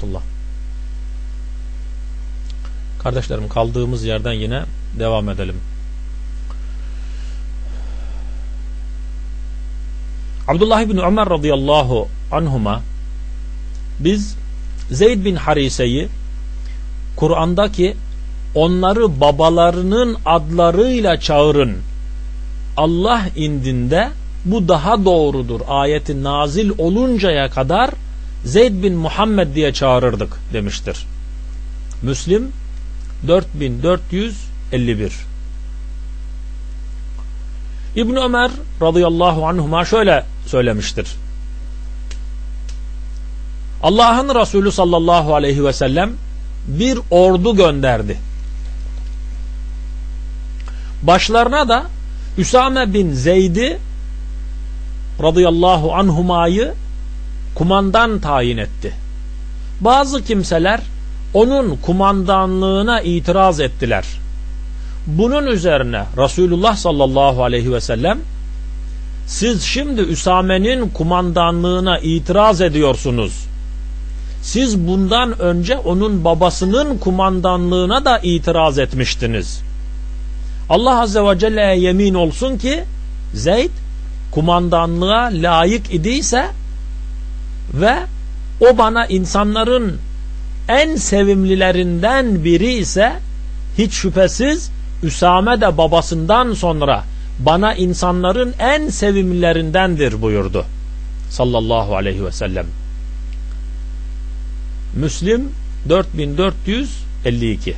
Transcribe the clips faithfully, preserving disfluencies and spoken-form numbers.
rahmetullah. Kardeşlerim, kaldığımız yerden yine devam edelim. Abdullah ibn Ömer radıyallahu anhuma, biz Zeyd bin Harise'yi Kur'an'daki onları babalarının adlarıyla çağırın, Allah indinde bu daha doğrudur ayeti nazil oluncaya kadar Zeyd bin Muhammed diye çağırırdık demiştir. Müslim dört bin dört yüz elli bir. İbn Ömer radıyallahu anhuma şöyle söylemiştir. Allah'ın Resulü sallallahu aleyhi ve sellem bir ordu gönderdi. Başlarına da Üsame bin Zeyd'i radıyallahu anhumayı kumandan tayin etti. Bazı kimseler onun kumandanlığına itiraz ettiler. Bunun üzerine Resulullah sallallahu aleyhi ve sellem, siz şimdi Üsame'nin kumandanlığına itiraz ediyorsunuz. Siz bundan önce onun babasının kumandanlığına da itiraz etmiştiniz. Allah azze ve celle'ye yemin olsun ki Zeyd kumandanlığa layık idiyse ve o bana insanların en sevimlilerinden biri ise hiç şüphesiz Üsame de babasından sonra bana insanların en sevimlilerindendir buyurdu sallallahu aleyhi ve sellem. Müslim dört bin dört yüz elli iki.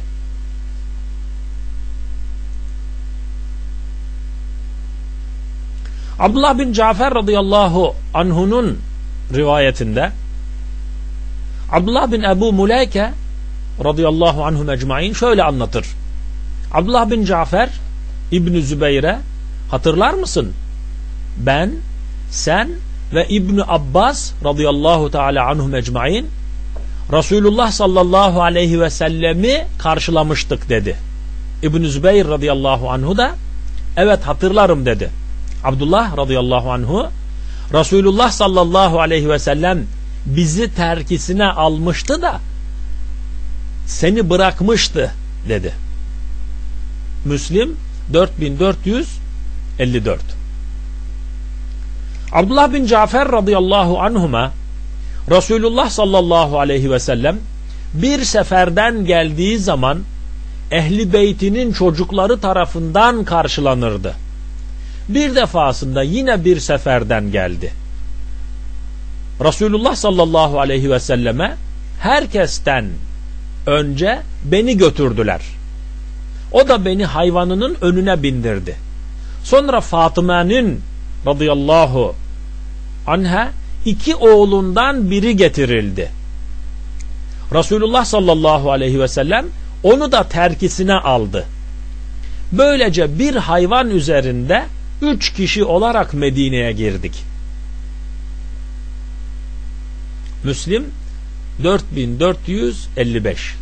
Abdullah bin Cafer radıyallahu anhu'nun rivayetinde Abdullah bin Ebu Muleyke radıyallahu anhu mecmain şöyle anlatır. Abdullah bin Cafer İbn Zübeyre, hatırlar mısın? Ben, sen ve İbn Abbas radıyallahu teala anhu mecmain Resulullah sallallahu aleyhi ve sellemi karşılamıştık dedi. İbn Zübeyr radıyallahu anhu da evet hatırlarım dedi. Abdullah radıyallahu anhu, Resulullah sallallahu aleyhi ve sellem bizi terkisine almıştı da seni bırakmıştı dedi. Müslim dört bin dört yüz elli dört. Abdullah bin Cafer radıyallahu anhuma, Resulullah sallallahu aleyhi ve sellem bir seferden geldiği zaman ehli beytinin çocukları tarafından karşılanırdı. Bir defasında yine bir seferden geldi. Resulullah sallallahu aleyhi ve selleme herkesten önce beni götürdüler. O da beni hayvanının önüne bindirdi. Sonra Fatıma'nın radıyallahu anha iki oğlundan biri getirildi. Resulullah sallallahu aleyhi ve sellem onu da terkisine aldı. Böylece bir hayvan üzerinde üç kişi olarak Medine'ye girdik. Müslim dört bin dört yüz elli beş.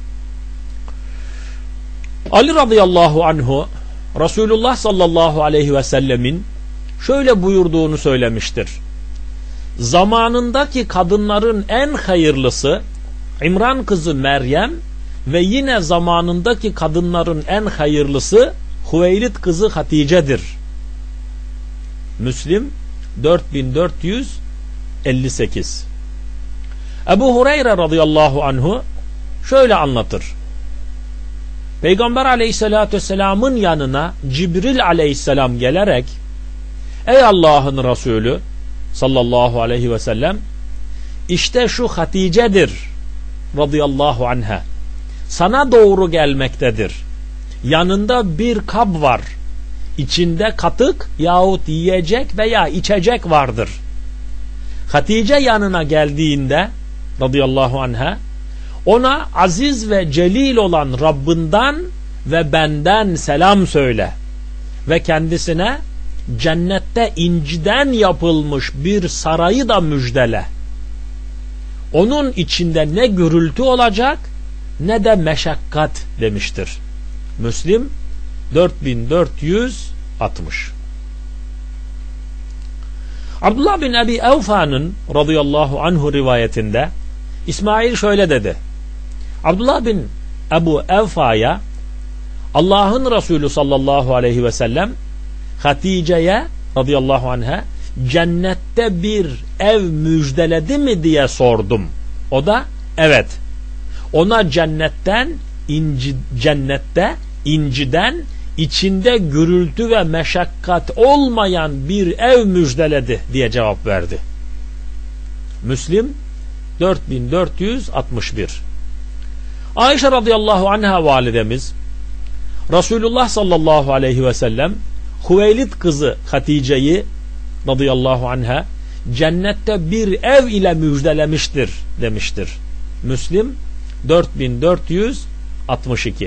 Ali radıyallahu anhu Resulullah sallallahu aleyhi ve sellemin şöyle buyurduğunu söylemiştir. Zamanındaki kadınların en hayırlısı İmran kızı Meryem ve yine zamanındaki kadınların en hayırlısı Hüveylid kızı Hatice'dir. Müslim dört bin dört yüz elli sekiz. Ebu Hureyre radıyallahu anhu şöyle anlatır. Peygamber aleyhissalatü vesselamın yanına Cibril aleyhisselam gelerek, ey Allah'ın Resulü sallallahu aleyhi ve sellem, işte şu Hatice'dir radıyallahu anha, sana doğru gelmektedir. Yanında bir kab var. İçinde katık yahut yiyecek veya içecek vardır. Hatice yanına geldiğinde radıyallahu anha, ona aziz ve celil olan Rabbinden ve benden selam söyle ve kendisine cennette inciden yapılmış bir sarayı da müjdele. Onun içinde ne gürültü olacak ne de meşakkat demiştir. Müslim dört bin dört yüz altmış. Abdullah bin Ebi Evfa'nın radıyallahu anhu rivayetinde İsmail şöyle dedi. Abdullah bin Ebu Evfa'ya Allah'ın Resulü sallallahu aleyhi ve sellem Hatice'ye radıyallahu anha cennette bir ev müjdeledi mi diye sordum. O da evet. Ona cennetten inci, cennette inciden içinde gürültü ve meşakkat olmayan bir ev müjdeledi diye cevap verdi. Müslim dört bin dört yüz altmış bir. Ayşe radıyallahu anha validemiz Resulullah sallallahu aleyhi ve sellem Hüveylid kızı Hatice'yi radıyallahu anha cennette bir ev ile müjdelemiştir demiştir. Müslim dört bin dört yüz altmış iki.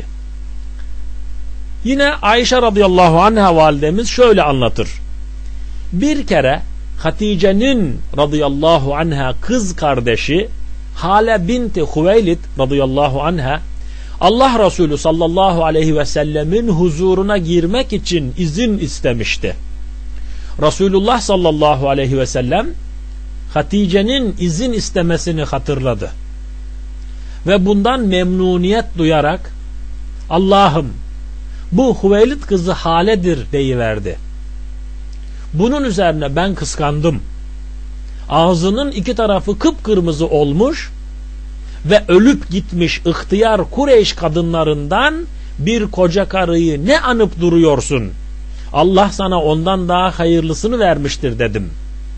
Yine Ayşe radıyallahu anha validemiz şöyle anlatır. Bir kere Hatice'nin radıyallahu anha kız kardeşi Hale binti Hüveylid radıyallahu anha Allah Resulü sallallahu aleyhi ve sellemin huzuruna girmek için izin istemişti. Resulullah sallallahu aleyhi ve sellem Hatice'nin izin istemesini hatırladı. Ve bundan memnuniyet duyarak Allah'ım bu Hüveylid kızı Hale'dir deyiverdi. Bunun üzerine ben kıskandım. Ağzının iki tarafı kıpkırmızı olmuş ve ölüp gitmiş ihtiyar Kureyş kadınlarından bir koca karıyı ne anıp duruyorsun? Allah sana ondan daha hayırlısını vermiştir dedim.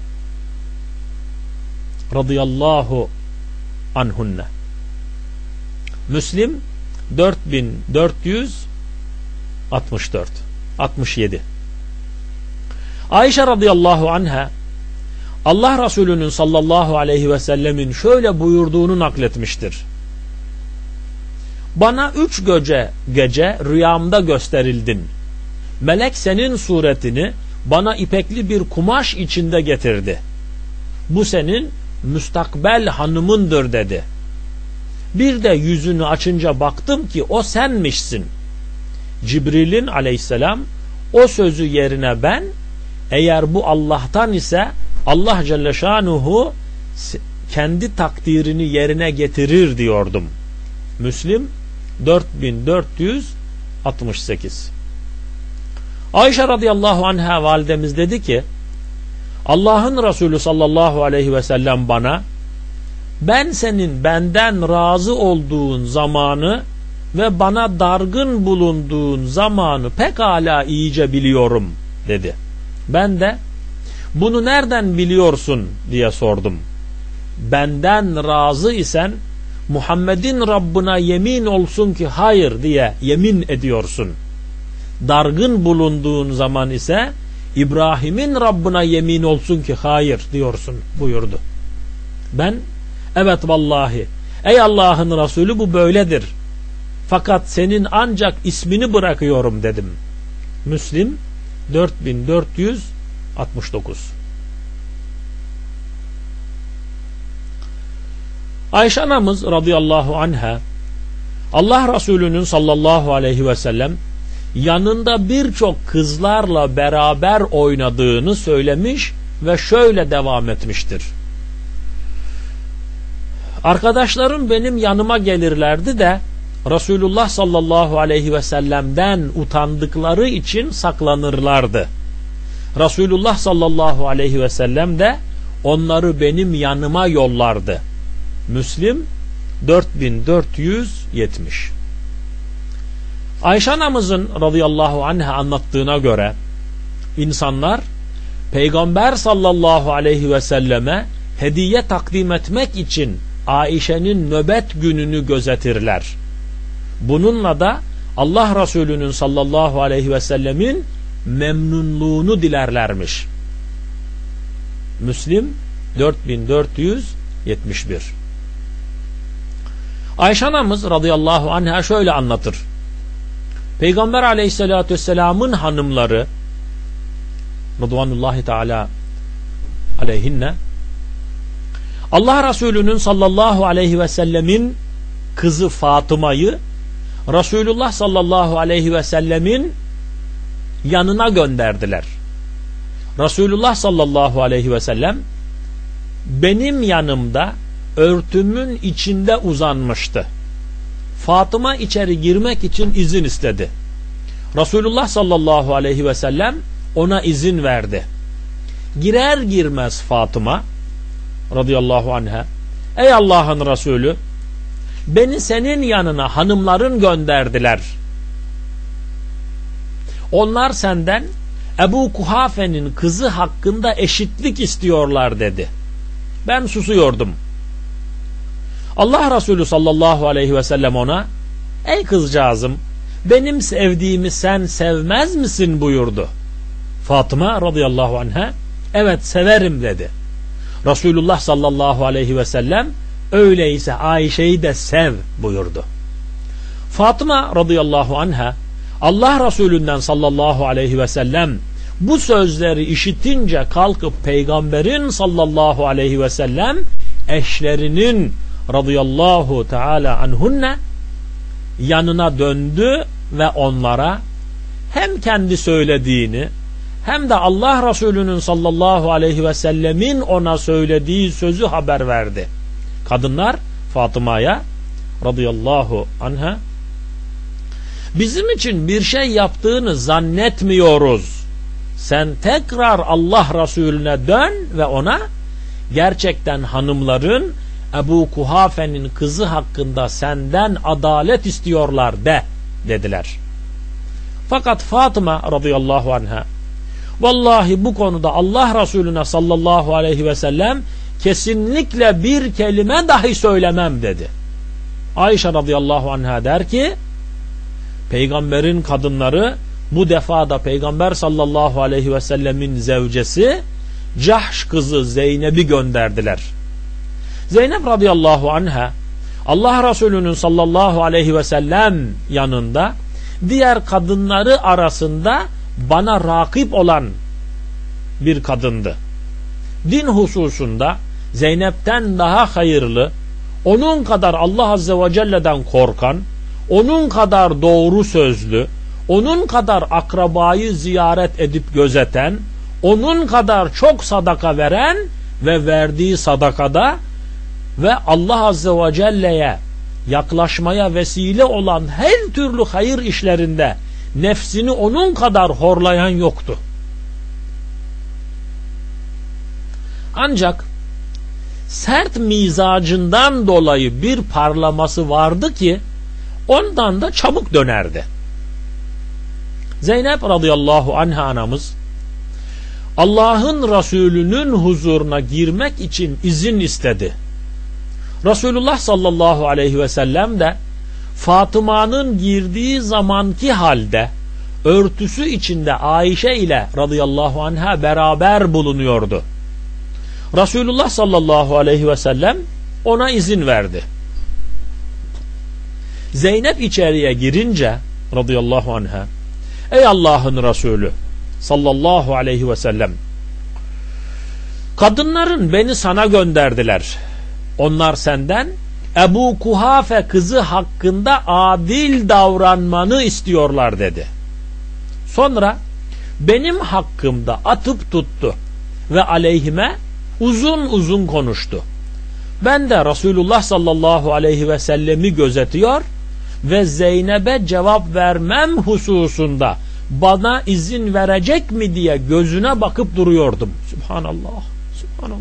Radıyallahu anhunne. Müslim dört bin dört yüz altmış dört altmış yedi. Ayşe radıyallahu anha Allah Resulü'nün sallallahu aleyhi ve sellemin şöyle buyurduğunu nakletmiştir. Bana üç gece, gece rüyamda gösterildin. Melek senin suretini bana ipekli bir kumaş içinde getirdi. Bu senin müstakbel hanımındır dedi. Bir de yüzünü açınca baktım ki o senmişsin. Cibril'in aleyhisselam o sözü yerine ben eğer bu Allah'tan ise Allah Celle Şanuhu kendi takdirini yerine getirir diyordum. Müslim dört bin dört yüz altmış sekiz. Ayşe radıyallahu anha validemiz dedi ki Allah'ın Resulü sallallahu aleyhi ve sellem bana ben senin benden razı olduğun zamanı ve bana dargın bulunduğun zamanı pekala iyice biliyorum dedi. Ben de bunu nereden biliyorsun diye sordum. Benden razı isen Muhammed'in Rabbına yemin olsun ki hayır diye yemin ediyorsun. Dargın bulunduğun zaman ise İbrahim'in Rabbına yemin olsun ki hayır diyorsun buyurdu. Ben evet vallahi ey Allah'ın Resulü bu böyledir. Fakat senin ancak ismini bırakıyorum dedim. Müslim dört bin dört yüz altmış dokuz. Ayşe anamız radıyallahu anha Allah Resulü'nün sallallahu aleyhi ve sellem yanında birçok kızlarla beraber oynadığını söylemiş ve şöyle devam etmiştir. Arkadaşlarım benim yanıma gelirlerdi de Resulullah sallallahu aleyhi ve sellem'den utandıkları için saklanırlardı. Resulullah sallallahu aleyhi ve sellem de onları benim yanıma yollardı. Müslim dört bin dört yüz yetmiş. Ayşe anamızın radıyallahu anha anlattığına göre insanlar Peygamber sallallahu aleyhi ve selleme hediye takdim etmek için Ayşe'nin nöbet gününü gözetirler. Bununla da Allah Resulü'nün sallallahu aleyhi ve sellemin memnunluğunu dilerlermiş. Müslim dört bin dört yüz yetmiş bir. Ayşe anamız radıyallahu anha şöyle anlatır. Peygamber aleyhissalatü vesselamın hanımları Rıdvanullahi Teala aleyhinne Allah Resulü'nün sallallahu aleyhi ve sellemin kızı Fatıma'yı Resulullah sallallahu aleyhi ve sellemin yanına gönderdiler. Resulullah sallallahu aleyhi ve sellem benim yanımda örtümün içinde uzanmıştı. Fatıma içeri girmek için izin istedi. Resulullah sallallahu aleyhi ve sellem ona izin verdi. Girer girmez Fatıma radıyallahu anha, ey Allah'ın Resulü, beni senin yanına hanımların gönderdiler. Onlar senden Ebu Kuhafe'nin kızı hakkında eşitlik istiyorlar dedi. Ben susuyordum. Allah Resulü sallallahu aleyhi ve sellem ona, ey kızcağızım, benim sevdiğimi sen sevmez misin buyurdu. Fatıma radıyallahu anha, evet severim dedi. Resulullah sallallahu aleyhi ve sellem, öyleyse Ayşe'yi de sev buyurdu. Fatıma radıyallahu anha, Allah Resulünden sallallahu aleyhi ve sellem bu sözleri işitince kalkıp peygamberin sallallahu aleyhi ve sellem eşlerinin radıyallahu teala anhunne yanına döndü ve onlara hem kendi söylediğini hem de Allah Resulü'nün sallallahu aleyhi ve sellemin ona söylediği sözü haber verdi. Kadınlar Fatıma'ya radıyallahu anha, bizim için bir şey yaptığını zannetmiyoruz. Sen tekrar Allah Resulüne dön ve ona gerçekten hanımların Ebu Kuhafe'nin kızı hakkında senden adalet istiyorlar de dediler. Fakat Fatıma radıyallahu anha, vallahi bu konuda Allah Resulüne sallallahu aleyhi ve sellem kesinlikle bir kelime dahi söylemem dedi. Ayşe radıyallahu anha der ki, peygamberin kadınları bu defa da peygamber sallallahu aleyhi ve sellemin zevcesi Cahş kızı Zeynep'i gönderdiler. Zeynep radıyallahu anha Allah Resulü'nün sallallahu aleyhi ve sellem yanında diğer kadınları arasında bana rakip olan bir kadındı. Din hususunda Zeynep'ten daha hayırlı, onun kadar Allah Azze ve Celle'den korkan, onun kadar doğru sözlü, onun kadar akrabayı ziyaret edip gözeten, onun kadar çok sadaka veren ve verdiği sadakada ve Allah Azze ve Celle'ye yaklaşmaya vesile olan her türlü hayır işlerinde nefsini onun kadar horlayan yoktu. Ancak sert mizacından dolayı bir parlaması vardı ki ondan da çabuk dönerdi. Zeynep radıyallahu anha anamız Allah'ın Resulü'nün huzuruna girmek için izin istedi. Resulullah sallallahu aleyhi ve sellem de Fatıma'nın girdiği zamanki halde örtüsü içinde Ayşe ile radıyallahu anha beraber bulunuyordu. Resulullah sallallahu aleyhi ve sellem ona izin verdi. Zeynep içeriye girince radıyallahu anha, ey Allah'ın Resulü sallallahu aleyhi ve sellem, kadınların beni sana gönderdiler. Onlar senden Ebu Kuhafe kızı hakkında adil davranmanı istiyorlar dedi. Sonra benim hakkımda atıp tuttu ve aleyhime uzun uzun konuştu. Ben de Resulullah sallallahu aleyhi ve sellemi gözetiyor ve Zeynep'e cevap vermem hususunda bana izin verecek mi diye gözüne bakıp duruyordum. Subhanallah, subhanallah.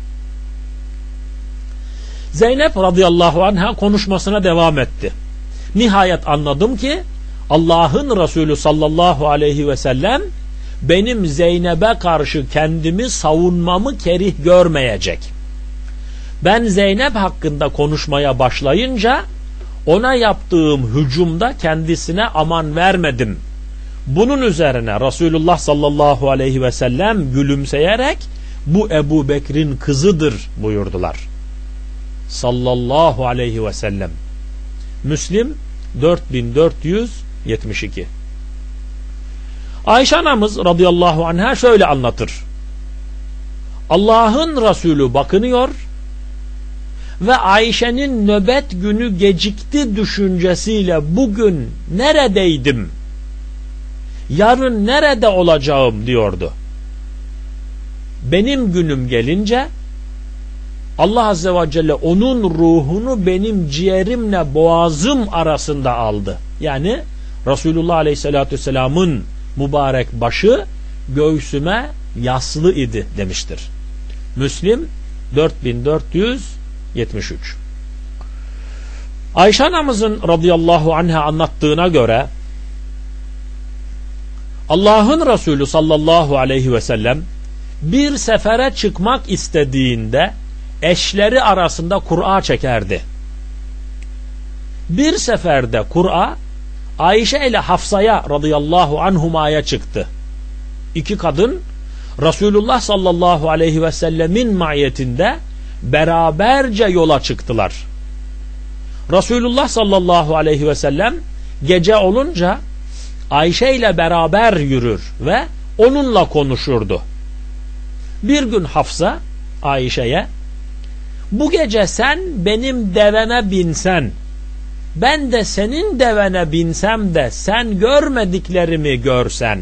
Zeynep radıyallahu anha konuşmasına devam etti. Nihayet anladım ki Allah'ın Resulü sallallahu aleyhi ve sellem benim Zeynep'e karşı kendimi savunmamı kerih görmeyecek. Ben Zeynep hakkında konuşmaya başlayınca ona yaptığım hücumda kendisine aman vermedim. Bunun üzerine Resulullah sallallahu aleyhi ve sellem gülümseyerek bu Ebu Bekir'in kızıdır buyurdular. Sallallahu aleyhi ve sellem. Müslim dört bin dört yüz yetmiş iki. Ayşe anamız radıyallahu anha şöyle anlatır. Allah'ın Resulü bakınıyor ve Ayşe'nin nöbet günü gecikti düşüncesiyle bugün neredeydim, yarın nerede olacağım diyordu. Benim günüm gelince Allah Azze ve Celle onun ruhunu benim ciğerimle boğazım arasında aldı. Yani Resulullah Aleyhisselatü Vesselam'ın mübarek başı göğsüme yaslı idi demiştir. Müslim dört bin dört yüz yetmiş üç. Ayşe anamızın radıyallahu anha anlattığına göre Allah'ın Resulü sallallahu aleyhi ve sellem bir sefere çıkmak istediğinde eşleri arasında Kur'a çekerdi. Bir seferde Kur'a Ayşe ile Hafsa'ya radıyallahu anhuma'ya çıktı. İki kadın Resulullah sallallahu aleyhi ve sellemin maiyetinde beraberce yola çıktılar. Resulullah sallallahu aleyhi ve sellem gece olunca Ayşe ile beraber yürür ve onunla konuşurdu. Bir gün Hafsa Ayşe'ye, bu gece sen benim deveme binsen, ben de senin devene binsem de sen görmediklerimi görsen,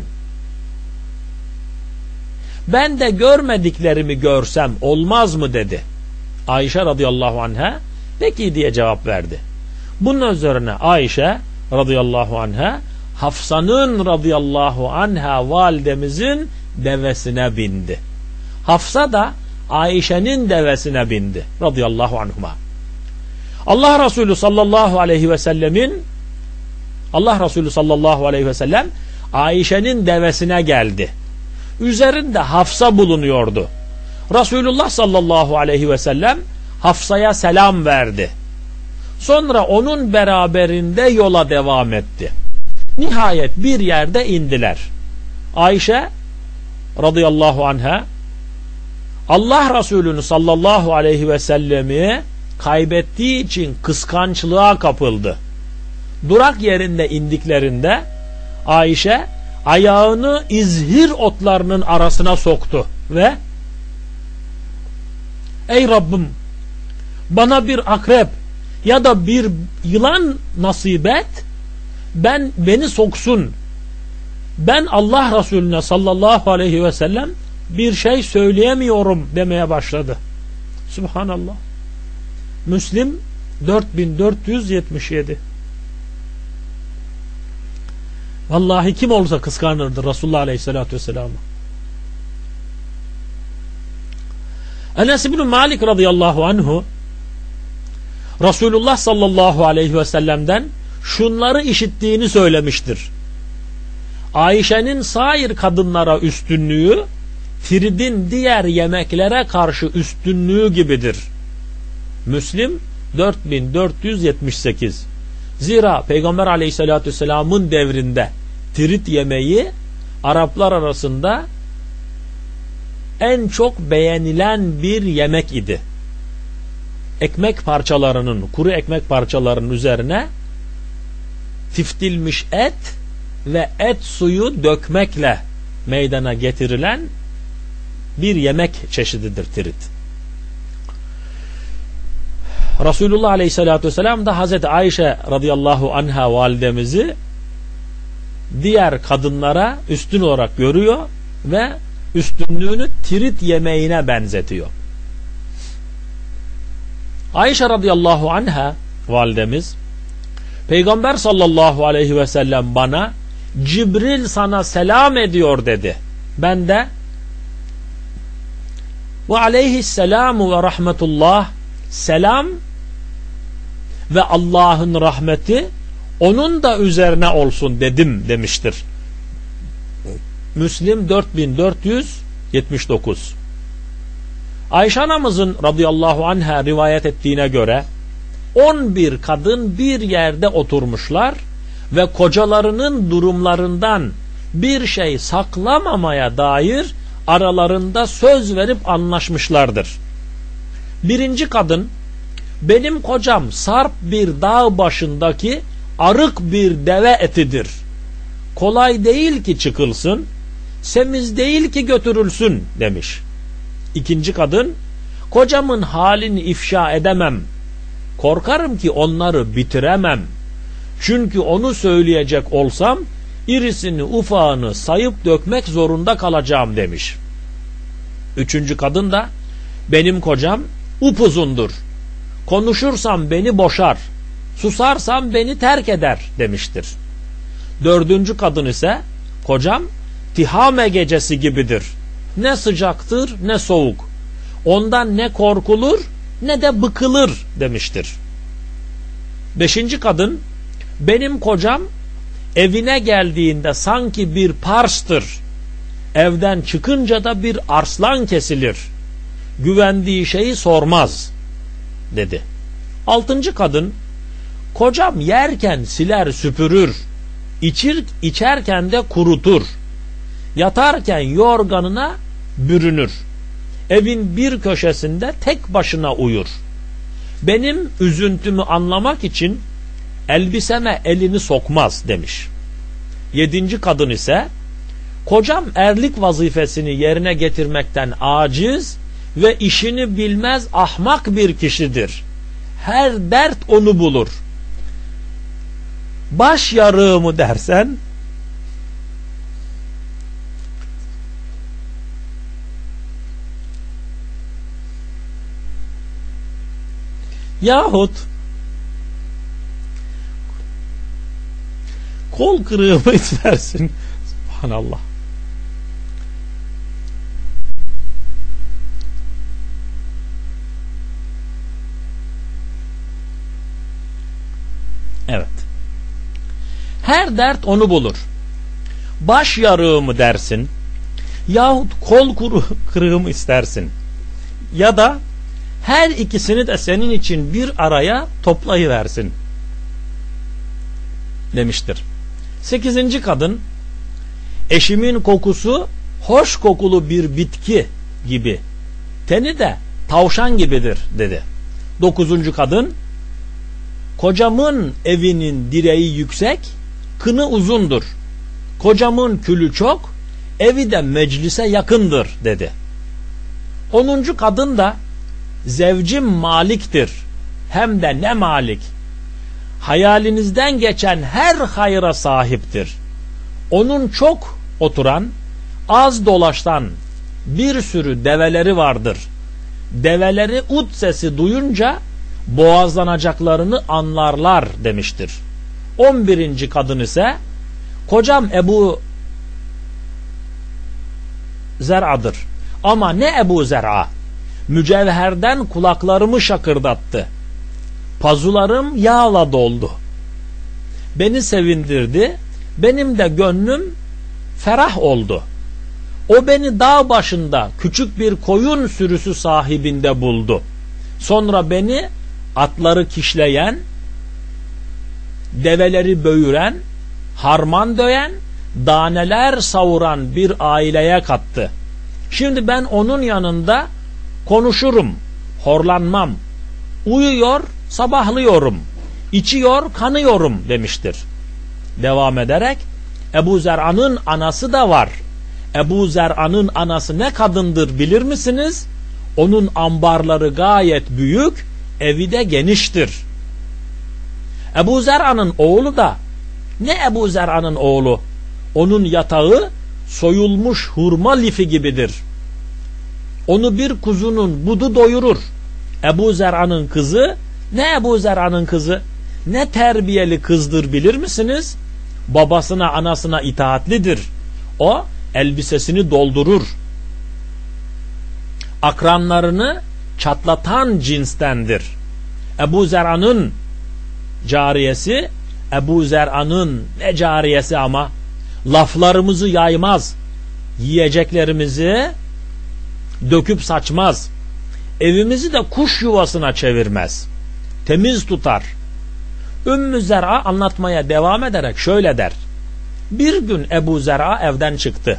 ben de görmediklerimi görsem olmaz mı dedi. Ayşe radıyallahu anha peki diye cevap verdi. Bunun üzerine Ayşe radıyallahu anha Hafsa'nın radıyallahu anha validemizin devesine bindi. Hafsa da Ayşe'nin devesine bindi radıyallahu anhuma. Allah Resulü sallallahu aleyhi ve sellemin Allah Resulü sallallahu aleyhi ve sellem Ayşe'nin devesine geldi. Üzerinde Hafsa bulunuyordu. Resulullah sallallahu aleyhi ve sellem Hafsa'ya selam verdi. Sonra onun beraberinde yola devam etti. Nihayet bir yerde indiler. Ayşe radıyallahu anha Allah Resulü'nü sallallahu aleyhi ve sellemi kaybettiği için kıskançlığa kapıldı. Durak yerinde indiklerinde Ayşe ayağını izhir otlarının arasına soktu ve ey Rabbim, bana bir akrep ya da bir yılan nasip et, ben beni soksun, ben Allah Resulüne sallallahu aleyhi ve sellem bir şey söyleyemiyorum demeye başladı. Subhanallah. Müslim dört bin dört yüz yetmiş yedi. Vallahi kim olsa kıskanırdı Resulullah aleyhissalatü vesselam'ı. Enes İbn Malik radıyallahu anhu Resulullah sallallahu aleyhi ve sellem'den şunları işittiğini söylemiştir. Ayşe'nin sair kadınlara üstünlüğü Firid'in diğer yemeklere karşı üstünlüğü gibidir. Müslim dört bin dört yüz yetmiş sekiz. Zira Peygamber aleyhissalatü vesselam'ın devrinde tirit yemeği Araplar arasında en çok beğenilen bir yemek idi. Ekmek parçalarının, kuru ekmek parçalarının üzerine tiftilmiş et ve et suyu dökmekle meydana getirilen bir yemek çeşididir tirit. Resulullah Aleyhisselatü Vesselam da Hazreti Ayşe radıyallahu anha validemizi diğer kadınlara üstün olarak görüyor ve üstünlüğünü tirit yemeğine benzetiyor. Ayşe radıyallahu anha validemiz, Peygamber sallallahu aleyhi ve sellem bana Cibril sana selam ediyor dedi. Ben de ve aleyhisselamu ve rahmetullah, selam ve Allah'ın rahmeti onun da üzerine olsun dedim demiştir. Müslim dört bin dört yüz yetmiş dokuz. Ayşe anamızın radıyallahu anha rivayet ettiğine göre on bir kadın bir yerde oturmuşlar ve kocalarının durumlarından bir şey saklamamaya dair aralarında söz verip anlaşmışlardır. Birinci kadın, benim kocam sarp bir dağ başındaki arık bir deve etidir. Kolay değil ki çıkılsın, semiz değil ki götürülsün demiş. İkinci kadın, kocamın halini ifşa edemem. Korkarım ki onları bitiremem. Çünkü onu söyleyecek olsam irisini ufağını sayıp dökmek zorunda kalacağım demiş. Üçüncü kadın da, benim kocam upuzundur. Konuşursam beni boşar, susarsam beni terk eder demiştir. Dördüncü kadın ise kocam Tihame gecesi gibidir. Ne sıcaktır ne soğuk. Ondan ne korkulur ne de bıkılır demiştir. Beşinci kadın benim kocam evine geldiğinde sanki bir parstır. Evden çıkınca da bir arslan kesilir. Güvendiği şeyi sormaz dedi. Altıncı kadın kocam yerken siler süpürür. İçir, içerken de kurutur. Yatarken yorganına bürünür. Evin bir köşesinde tek başına uyur. Benim üzüntümü anlamak için elbiseme elini sokmaz demiş. Yedinci kadın ise kocam erlik vazifesini yerine getirmekten aciz ve işini bilmez ahmak bir kişidir. Her dert onu bulur. Baş yarığı mı dersen yahut kol kırığı mı istersin? Subhanallah. Evet. Her dert onu bulur. Baş yarığı mı dersin? Yahut kol kırığı mı istersin? Ya da her ikisini de senin için bir araya toplayıversin demiştir. Sekizinci kadın eşimin kokusu hoş kokulu bir bitki gibi, teni de tavşan gibidir dedi. Dokuzuncu kadın kocamın evinin direği yüksek, kını uzundur. Kocamın külü çok, evi de meclise yakındır dedi. Onuncu kadın da zevcim maliktir, hem de ne malik. Hayalinizden geçen her hayra sahiptir. Onun çok oturan, az dolaşan bir sürü develeri vardır. Develeri ut sesi duyunca boğazlanacaklarını anlarlar demiştir. On birinci kadın ise kocam Ebu Zer'adır. Ama ne Ebu Zer'a? Mücevherden kulaklarımı şakırdattı. Pazularım yağla doldu. Beni sevindirdi. Benim de gönlüm ferah oldu. O beni dağ başında küçük bir koyun sürüsü sahibinde buldu. Sonra beni atları kişleyen, develeri böğüren, harman döyen, daneler savuran bir aileye kattı. Şimdi ben onun yanında konuşurum, horlanmam. Uyuyor, sabahlıyorum. İçiyor, kanıyorum demiştir. Devam ederek Ebu Zer'anın anası da var. Ebu Zer'anın anası ne kadındır bilir misiniz? Onun ambarları gayet büyük, evi de geniştir. Ebu Zer'anın oğlu da ne Ebu Zer'anın oğlu? Onun yatağı soyulmuş hurma lifi gibidir. Onu bir kuzunun budu doyurur. Ebu Zer'anın kızı ne Ebu Zer'anın kızı? Ne terbiyeli kızdır bilir misiniz? Babasına anasına itaatlidir. O elbisesini doldurur. Akranlarını çatlatan cinstendir. Ebu Zer'anın cariyesi, Ebu Zer'anın ne cariyesi ama, laflarımızı yaymaz, yiyeceklerimizi döküp saçmaz, evimizi de kuş yuvasına çevirmez, temiz tutar. Ümmü Zer'a anlatmaya devam ederek şöyle der: bir gün Ebu Zer'a evden çıktı.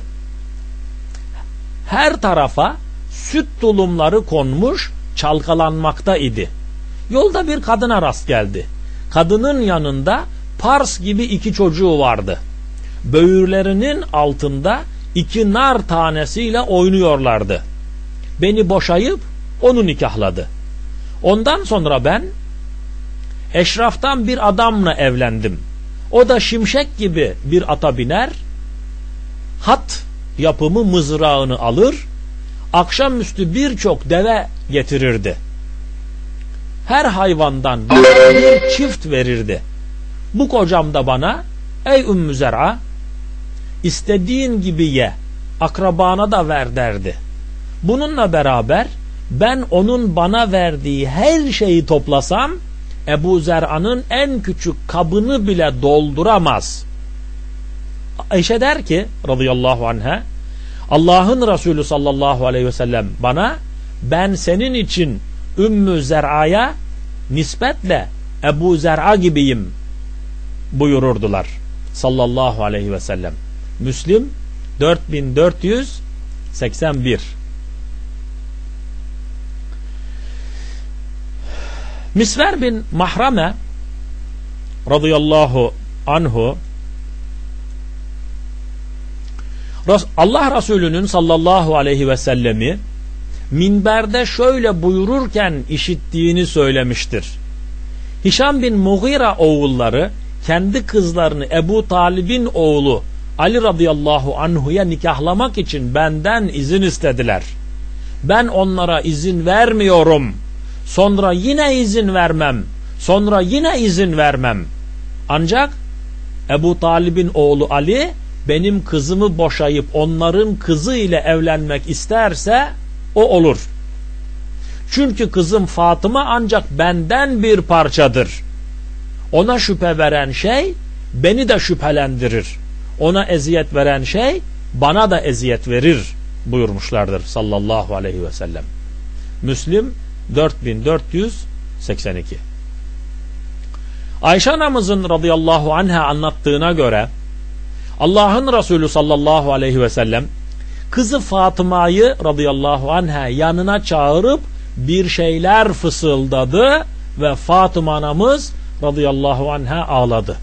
Her tarafa süt tulumları konmuş, çalkalanmakta idi. Yolda bir kadına rast geldi. Kadının yanında pars gibi iki çocuğu vardı. Böğürlerinin altında iki nar tanesiyle oynuyorlardı. Beni boşayıp onu nikahladı. Ondan sonra ben eşraftan bir adamla evlendim. O da şimşek gibi bir ata biner, hat yapımı mızrağını alır, akşamüstü birçok deve getirirdi. her hayvandan bana bir çift verirdi. Bu kocam da bana, ey Ümmü Zer'a, istediğin gibi ye, akrabana da ver derdi. Bununla beraber ben onun bana verdiği her şeyi toplasam Ebu Zer'a'nın en küçük kabını bile dolduramaz. Ayşe der ki radıyallahu anha, Allah'ın Resulü sallallahu aleyhi ve sellem bana, ben senin için Ümmü Zer'a'ya nispetle Ebu Zer'a gibiyim buyururdular sallallahu aleyhi ve sellem. Müslim dört bin dört yüz seksen bir. Misver bin Mahrame radıyallahu anhu Allah Resulü'nün sallallahu aleyhi ve sellemi minberde şöyle buyururken işittiğini söylemiştir. Hişam bin Mughira oğulları kendi kızlarını Ebu Talib'in oğlu Ali radıyallahu anhu'ya nikahlamak için benden izin istediler. Ben onlara izin vermiyorum. Sonra yine izin vermem. Sonra yine izin vermem. Ancak Ebu Talib'in oğlu Ali benim kızımı boşayıp onların kızı ile evlenmek isterse o olur. Çünkü kızım Fatıma ancak benden bir parçadır. Ona şüphe veren şey beni de şüphelendirir. Ona eziyet veren şey bana da eziyet verir buyurmuşlardır sallallahu aleyhi ve sellem. Müslim dört bin dört yüz seksen iki. Ayşe anamızın radıyallahu anha anlattığına göre Allah'ın Resulü sallallahu aleyhi ve sellem kızı Fatıma'yı radıyallahu anha yanına çağırıp bir şeyler fısıldadı ve Fatıma anamız radıyallahu anha ağladı.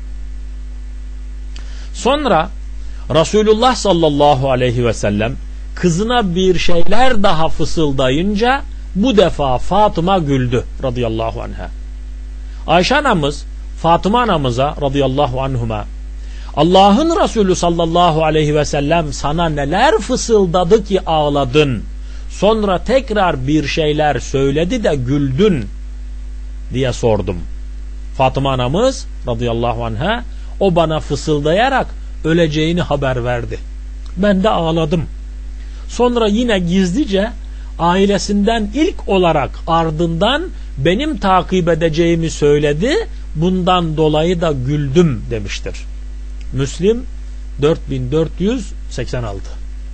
Sonra Resulullah sallallahu aleyhi ve sellem kızına bir şeyler daha fısıldayınca bu defa Fatıma güldü radıyallahu anha. Ayşe anamız Fatıma anamıza radıyallahu anhuma, Allah'ın Resulü sallallahu aleyhi ve sellem sana neler fısıldadı ki ağladın, sonra tekrar bir şeyler söyledi de güldün diye sordum. Fatıma anamız radıyallahu anha, o bana fısıldayarak öleceğini haber verdi. Ben de ağladım. Sonra yine gizlice ailesinden ilk olarak ardından benim takip edeceğimi söyledi. Bundan dolayı da güldüm demiştir. Müslim dört bin dört yüz seksen altı.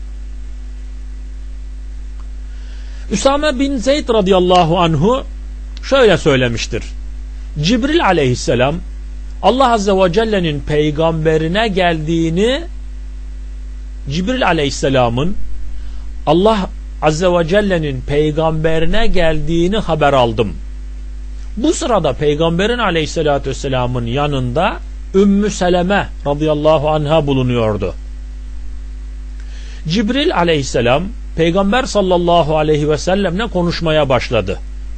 Üsame bin Zeyd radıyallahu anhu şöyle söylemiştir. Cibril aleyhisselam Allah azze ve celle'nin peygamberine geldiğini, Cibril aleyhisselamın Allah azze ve celle'nin peygamberine geldiğini haber aldım. Bu sırada peygamberin aleyhissalatü vesselamın yanında Ümmü Seleme radıyallahu anha bulunuyordu. Cibril aleyhisselam peygamber sallallahu aleyhi ve sellemle konuşmaya başladı.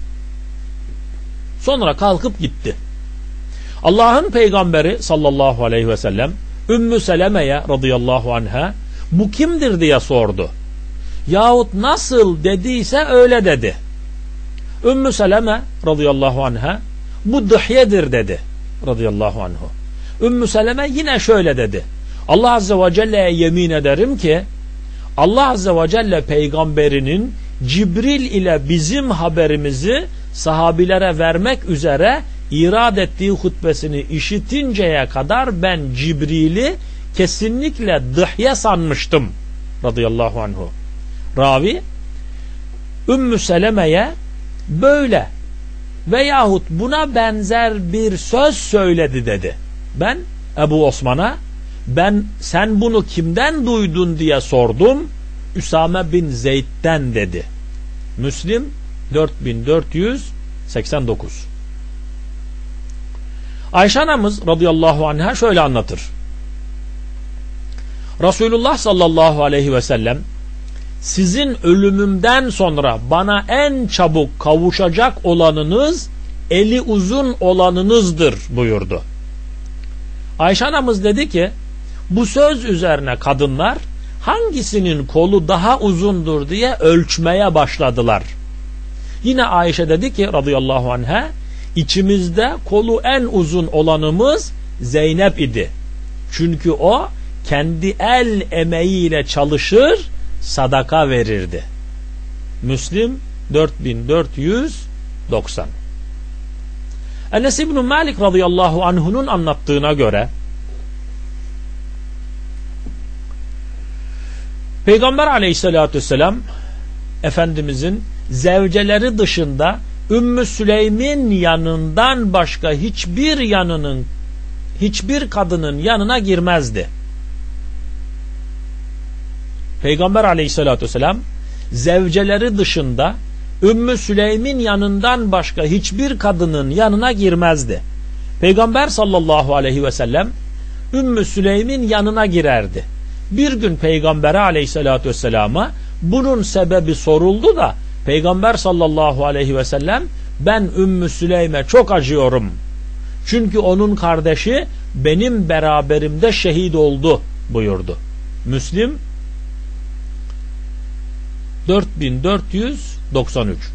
Sonra kalkıp gitti. Allah'ın peygamberi sallallahu aleyhi ve sellem Ümmü Seleme'ye radıyallahu anha bu kimdir diye sordu. Yahut nasıl dediyse öyle dedi. Ümmü Seleme radıyallahu anha bu Dıhye'dir dedi radıyallahu anhu. Ümmü Seleme yine şöyle dedi. Allah azze ve celle'ye yemin ederim ki Allah azze ve celle peygamberinin Cibril ile bizim haberimizi sahabilere vermek üzere irad ettiği hutbesini işitinceye kadar ben Cibril'i kesinlikle Dıhye sanmıştım radıyallahu anhu. Ravi Ümmü Seleme'ye böyle veyahut buna benzer bir söz söyledi dedi. Ben Ebu Osman'a ben sen bunu kimden duydun diye sordum. Üsame bin Zeyd'den dedi. Müslim dört bin dört yüz seksen dokuz. Ayşe anamız radıyallahu anha şöyle anlatır. Resulullah sallallahu aleyhi ve sellem sizin ölümümden sonra bana en çabuk kavuşacak olanınız eli uzun olanınızdır buyurdu. Ayşe anamız dedi ki bu söz üzerine kadınlar hangisinin kolu daha uzundur diye ölçmeye başladılar. Yine Ayşe dedi ki radıyallahu anha, içimizde kolu en uzun olanımız Zeynep idi. Çünkü o kendi el emeğiyle çalışır, sadaka verirdi. Müslim dört bin dört yüz doksan. Enes İbn Malik radıyallahu anhu'nun anlattığına göre Peygamber aleyhissalatü vesselam Efendimizin zevceleri dışında Ümmü Süleym'in yanından başka hiçbir yanının hiçbir kadının yanına girmezdi. Peygamber aleyhissalatü vesselam zevceleri dışında Ümmü Süleym'in yanından başka hiçbir kadının yanına girmezdi. Peygamber sallallahu aleyhi ve sellem Ümmü Süleym'in yanına girerdi. Bir gün Peygamber aleyhissalatü vesselama bunun sebebi soruldu da Peygamber sallallahu aleyhi ve sellem ben Ümmü Süleym'e çok acıyorum. Çünkü onun kardeşi benim beraberimde şehit oldu buyurdu. Müslim dört bin dört yüz doksan üç.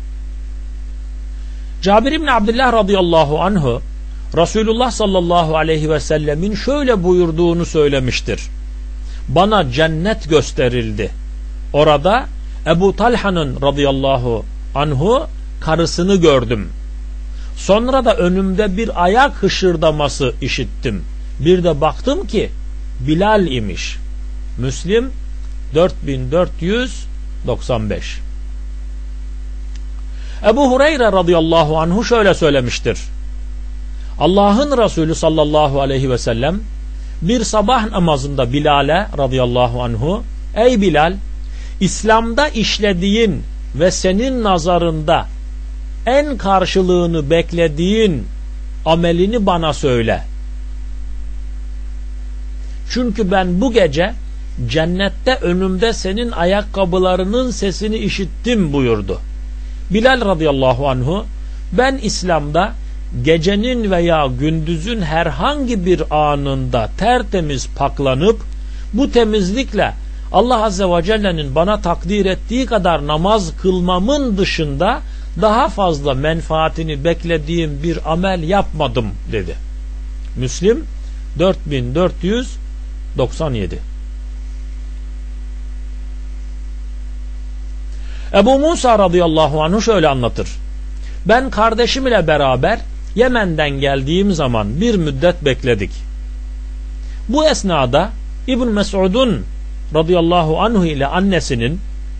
Cabir İbni Abdullah radıyallahu anhu Resulullah sallallahu aleyhi ve sellemin şöyle buyurduğunu söylemiştir. Bana cennet gösterildi. Orada Ebu Talha'nın radıyallahu anhu karısını gördüm. Sonra da önümde bir ayak hışırdaması işittim. Bir de baktım ki Bilal imiş. Müslim dört bin dört yüz doksan beş. Ebu Hureyre radıyallahu anhu şöyle söylemiştir. Allah'ın Resulü sallallahu aleyhi ve sellem bir sabah namazında Bilal'e radıyallahu anhu, ey Bilal, İslam'da işlediğin ve senin nazarında en karşılığını beklediğin amelini bana söyle. Çünkü ben bu gece cennette önümde senin ayakkabılarının sesini işittim buyurdu. Bilal radıyallahu anhu, ben İslam'da gecenin veya gündüzün herhangi bir anında tertemiz paklanıp bu temizlikle Allah Azze ve Celle'nin bana takdir ettiği kadar namaz kılmamın dışında daha fazla menfaatini beklediğim bir amel yapmadım dedi. Müslim dört bin dört yüz doksan yedi. Ebu Musa radıyallahu anhu şöyle anlatır. Ben kardeşim ile beraber Yemen'den geldiğim zaman bir müddet bekledik. Bu esnada İbn Mes'ud'un radıyallahu anhu ile annesinin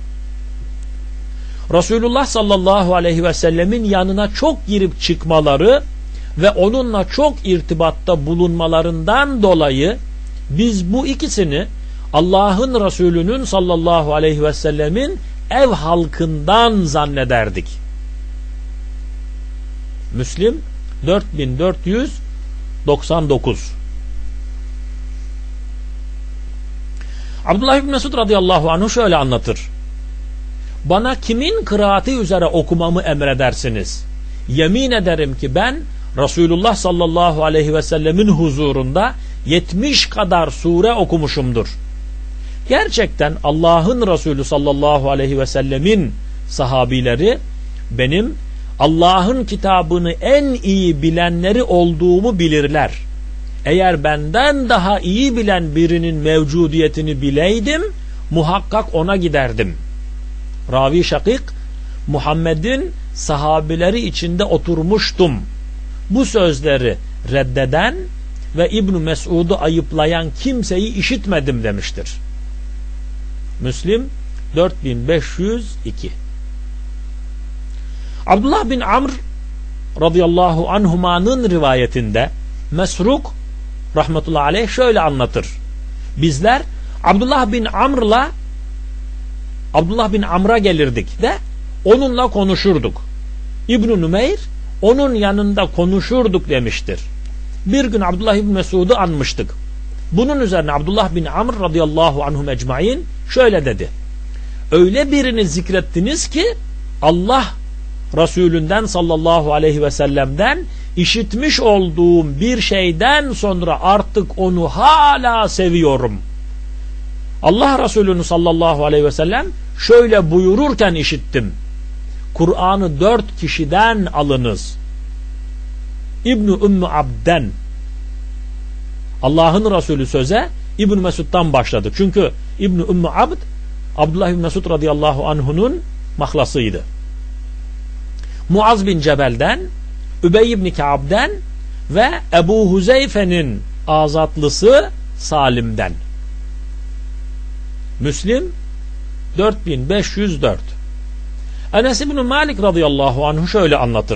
Resulullah sallallahu aleyhi ve sellemin yanına çok girip çıkmaları ve onunla çok irtibatta bulunmalarından dolayı biz bu ikisini Allah'ın Resulü'nün sallallahu aleyhi ve sellemin ev halkından zannederdik. Müslim dört bin dört yüz doksan dokuz. Abdullah İbni Mesud radıyallahu anhu şöyle anlatır. Bana kimin kıraati üzere okumamı emredersiniz? Yemin ederim ki ben Resulullah sallallahu aleyhi ve sellemin huzurunda yetmiş kadar sure okumuşumdur. Gerçekten Allah'ın Resulü sallallahu aleyhi ve sellemin sahabileri benim Allah'ın kitabını en iyi bilenleri olduğumu bilirler. Eğer benden daha iyi bilen birinin mevcudiyetini bileydim muhakkak ona giderdim. Ravi Şakik, Muhammed'in sahabileri içinde oturmuştum. Bu sözleri reddeden ve İbn Mes'ud'u ayıplayan kimseyi işitmedim demiştir. Müslim dört bin beş yüz iki. Abdullah bin Amr radıyallahu anhumanın rivayetinde Mesruk rahmetullahi aleyh şöyle anlatır. Bizler Abdullah bin Amr'la Abdullah bin Amr'a gelirdik de onunla konuşurduk. İbn-i Nümeyr onun yanında konuşurduk demiştir. Bir gün Abdullah İbni Mesud'u anmıştık. Bunun üzerine Abdullah bin Amr radıyallahu anhum ecmaîn şöyle dedi. Öyle birini zikrettiniz ki Allah Resulünden sallallahu aleyhi ve sellem'den işitmiş olduğum bir şeyden sonra artık onu hala seviyorum. Allah Resulü'nü sallallahu aleyhi ve sellem şöyle buyururken işittim. Kur'an'ı dört kişiden alınız. İbn-i Ümmü Abd'den. Allah'ın Resulü söze İbn Mesud'dan başladı. Çünkü İbn Ümmü Abd Abdullah bin Mesud radıyallahu anhu'nun mahlasıydı. Muaz bin Cebel'den, Übey ibn Ka'b'den ve Ebu Huzeyfe'nin azatlısı Salim'den. Müslim dört bin beş yüz dört. Enes ibn Malik radıyallahu anhu şöyle anlatır.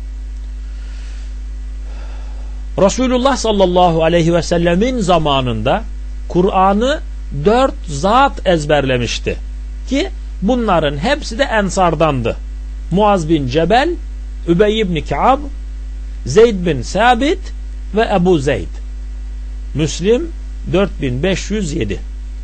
Resulullah sallallahu aleyhi ve sellemin zamanında Kur'an'ı dört zat ezberlemişti ki bunların hepsi de Ensardandı. Muaz bin Cebel, Übey ibn Ka'b, Zeyd bin Sabit ve Ebu Zeyd. Müslim dört bin beş yüz yedi.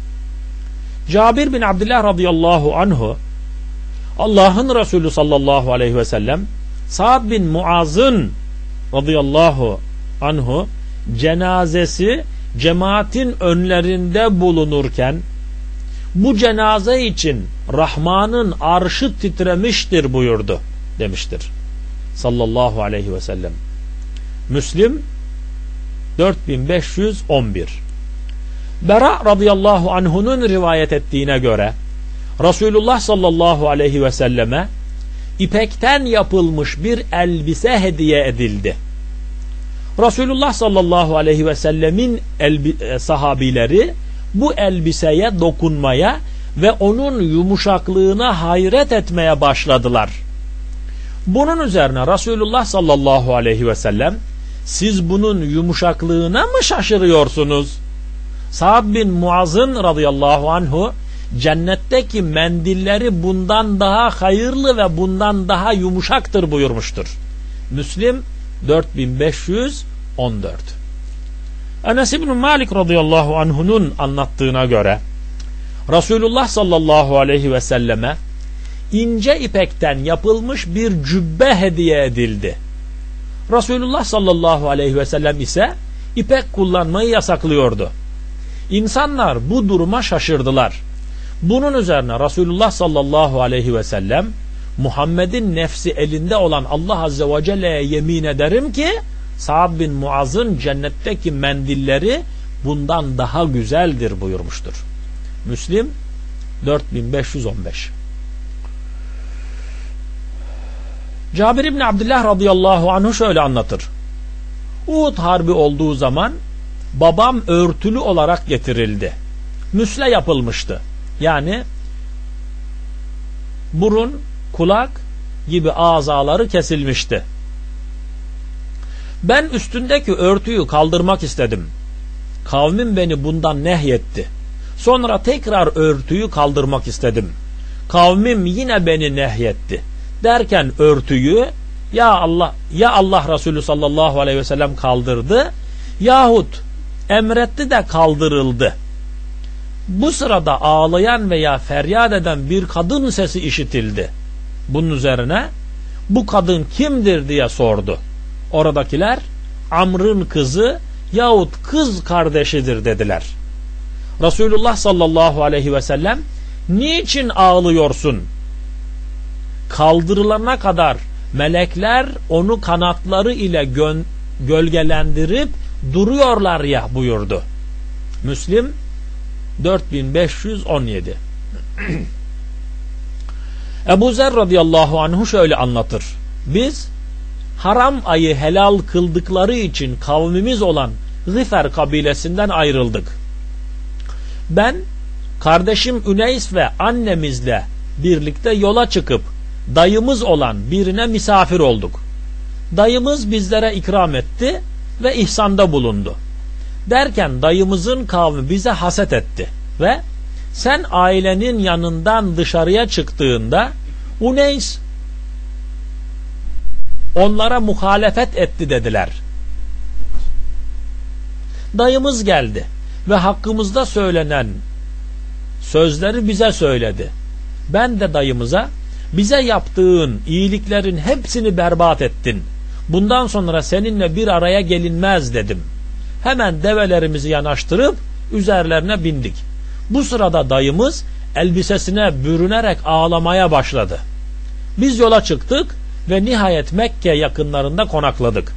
Cabir bin Abdullah radıyallahu anhu, Allah'ın Resulü sallallahu aleyhi ve sellem Sa'd bin Muaz'ın radıyallahu anhu cenazesi cemaatin önlerinde bulunurken bu cenaze için Rahman'ın arşı titremiştir buyurdu demiştir sallallahu aleyhi ve sellem. Müslim dört bin beş yüz on bir. Bera radıyallahu anhu'nun rivayet ettiğine göre Resulullah sallallahu aleyhi ve selleme ipekten yapılmış bir elbise hediye edildi. Resulullah sallallahu aleyhi ve sellemin sahabileri bu elbiseye dokunmaya ve onun yumuşaklığına hayret etmeye başladılar. Bunun üzerine Resulullah sallallahu aleyhi ve sellem, siz bunun yumuşaklığına mı şaşırıyorsunuz? Sa'd bin Muaz'ın radıyallahu anhu cennetteki mendilleri bundan daha hayırlı ve bundan daha yumuşaktır buyurmuştur. Müslim dört bin beş yüz on dört. Enes ibn Malik radıyallahu anhu'nun anlattığına göre Resulullah sallallahu aleyhi ve selleme ince ipekten yapılmış bir cübbe hediye edildi. Resulullah sallallahu aleyhi ve sellem ise ipek kullanmayı yasaklıyordu. İnsanlar bu duruma şaşırdılar. Bunun üzerine Resulullah sallallahu aleyhi ve sellem, Muhammed'in nefsi elinde olan Allah azze ve celle'ye yemin ederim ki Sa'd bin Muaz'ın cennetteki mendilleri bundan daha güzeldir buyurmuştur. Müslim dört bin beş yüz on beş. Cabir ibn Abdullah radıyallahu anhu şöyle anlatır. Uhud harbi olduğu zaman babam örtülü olarak getirildi. Müsle yapılmıştı. Yani burun, kulak gibi azaları kesilmişti. Ben üstündeki örtüyü kaldırmak istedim. Kavmim beni bundan nehyetti. Sonra tekrar örtüyü kaldırmak istedim. Kavmim yine beni nehyetti. Derken örtüyü ya Allah ya Allah Resulü sallallahu aleyhi ve sellem kaldırdı yahut emretti de kaldırıldı. Bu sırada ağlayan veya feryat eden bir kadın sesi işitildi. Bunun üzerine bu kadın kimdir diye sordu. Oradakiler Amr'ın kızı yahut kız kardeşidir dediler. Resulullah sallallahu aleyhi ve sellem niçin ağlıyorsun? Kaldırılana kadar melekler onu kanatları ile gö- gölgelendirip duruyorlar ya buyurdu. Müslim dört bin beş yüz on yedi. Ebu Zer radıyallahu anhu şöyle anlatır. Biz haram ayı helal kıldıkları için kavmimiz olan Gıfer kabilesinden ayrıldık. Ben, kardeşim Üneys ve annemizle birlikte yola çıkıp dayımız olan birine misafir olduk. Dayımız bizlere ikram etti ve ihsanda bulundu. Derken dayımızın kavmi bize haset etti ve sen ailenin yanından dışarıya çıktığında Uneys onlara muhalefet etti dediler. Dayımız geldi ve hakkımızda söylenen sözleri bize söyledi. Ben de dayımıza bize yaptığın iyiliklerin hepsini berbat ettin. Bundan sonra seninle bir araya gelinmez dedim. Hemen develerimizi yanaştırıp üzerlerine bindik. Bu sırada dayımız elbisesine bürünerek ağlamaya başladı. Biz yola çıktık ve nihayet Mekke yakınlarında konakladık.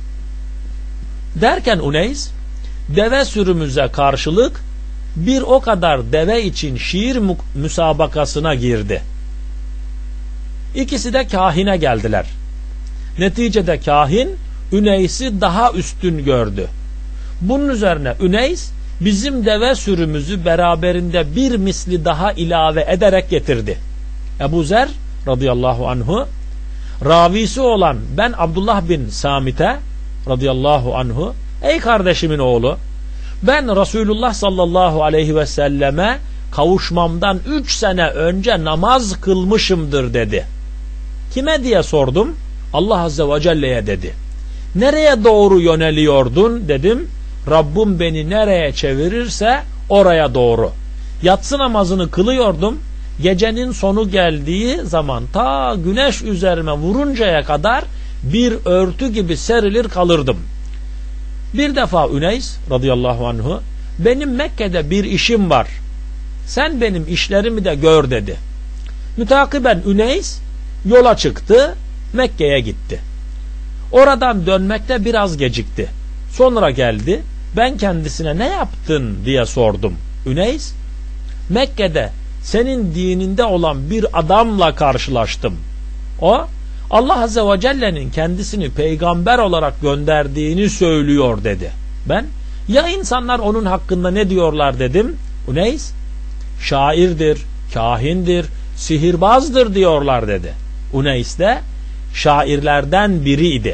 Derken Uneys, deve sürümüze karşılık bir o kadar deve için şiir müsabakasına girdi. İkisi de kahine geldiler. Neticede kahin Üneys'i daha üstün gördü. Bunun üzerine Üneys bizim deve sürümüzü beraberinde bir misli daha ilave ederek getirdi. Ebu Zer radıyallahu anhu ravisi olan ben Abdullah bin Samit'e radıyallahu anhu, ey kardeşimin oğlu, ben Resulullah sallallahu aleyhi ve selleme kavuşmamdan üç sene önce namaz kılmışımdır dedi. Kime diye sordum. Allah azze ve celle'ye dedi. Nereye doğru yöneliyordun dedim. Rabbim beni nereye çevirirse oraya doğru. Yatsı namazını kılıyordum. Gecenin sonu geldiği zaman ta güneş üzerime vuruncaya kadar bir örtü gibi serilir kalırdım. Bir defa Üneys radıyallahu anhu, benim Mekke'de bir işim var, sen benim işlerimi de gör dedi. Mütakiben Üneys yola çıktı, Mekke'ye gitti. Oradan dönmekte biraz gecikti. Sonra geldi, ben kendisine ne yaptın diye sordum. Üneys, Mekke'de senin dininde olan bir adamla karşılaştım. O Allah azze ve celle'nin kendisini peygamber olarak gönderdiğini söylüyor dedi. Ben, ya insanlar onun hakkında ne diyorlar dedim. Uneys, şairdir, kahindir, sihirbazdır diyorlar dedi. Uneys de şairlerden biriydi.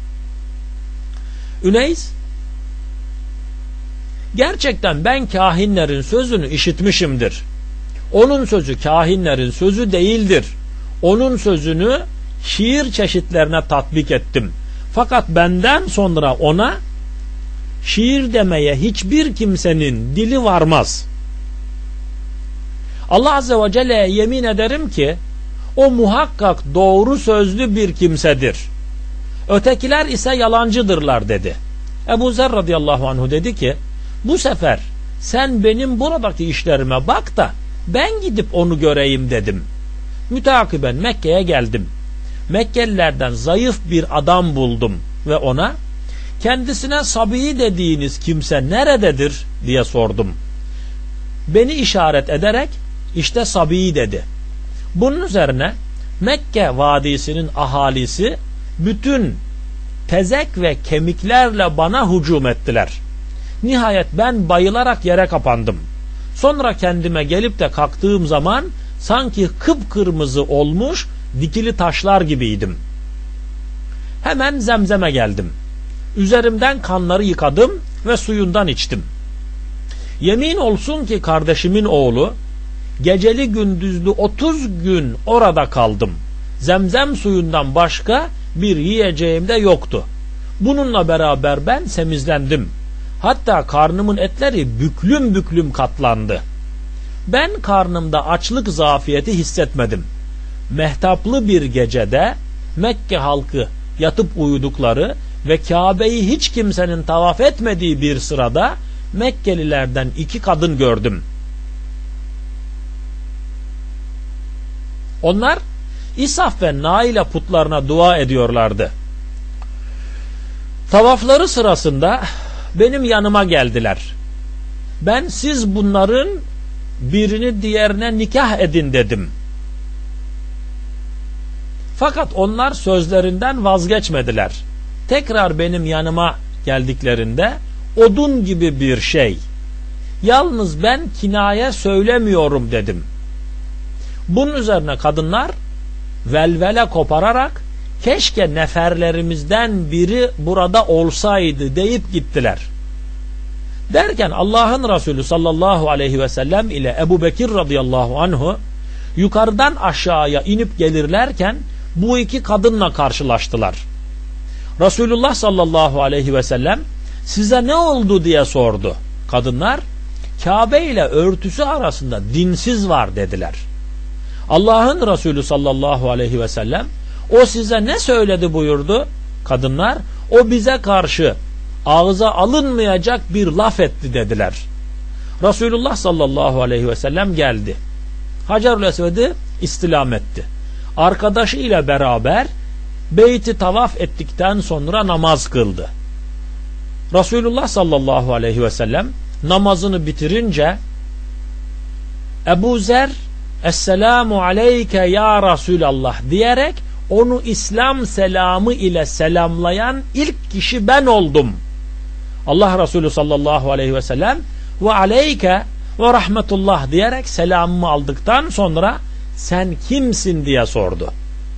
Üneys, gerçekten ben kahinlerin sözünü işitmişimdir. Onun sözü kahinlerin sözü değildir. Onun sözünü şiir çeşitlerine tatbik ettim. Fakat benden sonra ona şiir demeye hiçbir kimsenin dili varmaz. Allah azze ve celle'ye yemin ederim ki o muhakkak doğru sözlü bir kimsedir. Ötekiler ise yalancıdırlar dedi. Ebu Zer radıyallahu anhu dedi ki, bu sefer sen benim buradaki işlerime bak da ben gidip onu göreyim dedim. Mütakiben Mekke'ye geldim. Mekkelilerden zayıf bir adam buldum ve ona, kendisine Sabi dediğiniz kimse nerededir diye sordum. Beni işaret ederek işte Sabi dedi. Bunun üzerine Mekke vadisinin ahalisi bütün tezek ve kemiklerle bana hücum ettiler. Nihayet ben bayılarak yere kapandım. Sonra kendime gelip de kalktığım zaman sanki kıpkırmızı olmuş dikili taşlar gibiydim. Hemen Zemzem'e geldim. Üzerimden kanları yıkadım ve suyundan içtim. Yemin olsun ki kardeşimin oğlu, geceli gündüzlü otuz gün orada kaldım. Zemzem suyundan başka bir yiyeceğim de yoktu. Bununla beraber ben semizlendim. Hatta karnımın etleri büklüm büklüm katlandı. Ben karnımda açlık zafiyeti hissetmedim. Mehtaplı bir gecede Mekke halkı yatıp uyudukları ve Kabe'yi hiç kimsenin tavaf etmediği bir sırada Mekkelilerden iki kadın gördüm. Onlar İsaf ve Naile putlarına dua ediyorlardı. Tavafları sırasında benim yanıma geldiler. Ben siz bunların birini diğerine nikah edin dedim. Fakat onlar sözlerinden vazgeçmediler. Tekrar benim yanıma geldiklerinde odun gibi bir şey. Yalnız ben kinaye söylemiyorum dedim. Bunun üzerine kadınlar velvele kopararak keşke neferlerimizden biri burada olsaydı deyip gittiler. Derken Allah'ın Resulü sallallahu aleyhi ve sellem ile Ebu Bekir radıyallahu anhu yukarıdan aşağıya inip gelirlerken bu iki kadınla karşılaştılar. Resulullah sallallahu aleyhi ve sellem size ne oldu diye sordu. Kadınlar Kabe ile örtüsü arasında dinsiz var dediler. Allah'ın Resulü sallallahu aleyhi ve sellem o size ne söyledi buyurdu. Kadınlar o bize karşı ağza alınmayacak bir laf etti dediler. Resulullah sallallahu aleyhi ve sellem geldi. Hacerül Esved'i istilam etti. arkadaşı ile beraber beyti tavaf ettikten sonra namaz kıldı. Resulullah sallallahu aleyhi ve sellem namazını bitirince Ebu Zer Esselamu aleyke ya Resulallah diyerek onu İslam selamı ile selamlayan ilk kişi ben oldum. Allah Resulü sallallahu aleyhi ve sellem ve aleyke ve rahmetullah diyerek selamımı aldıktan sonra sen kimsin diye sordu.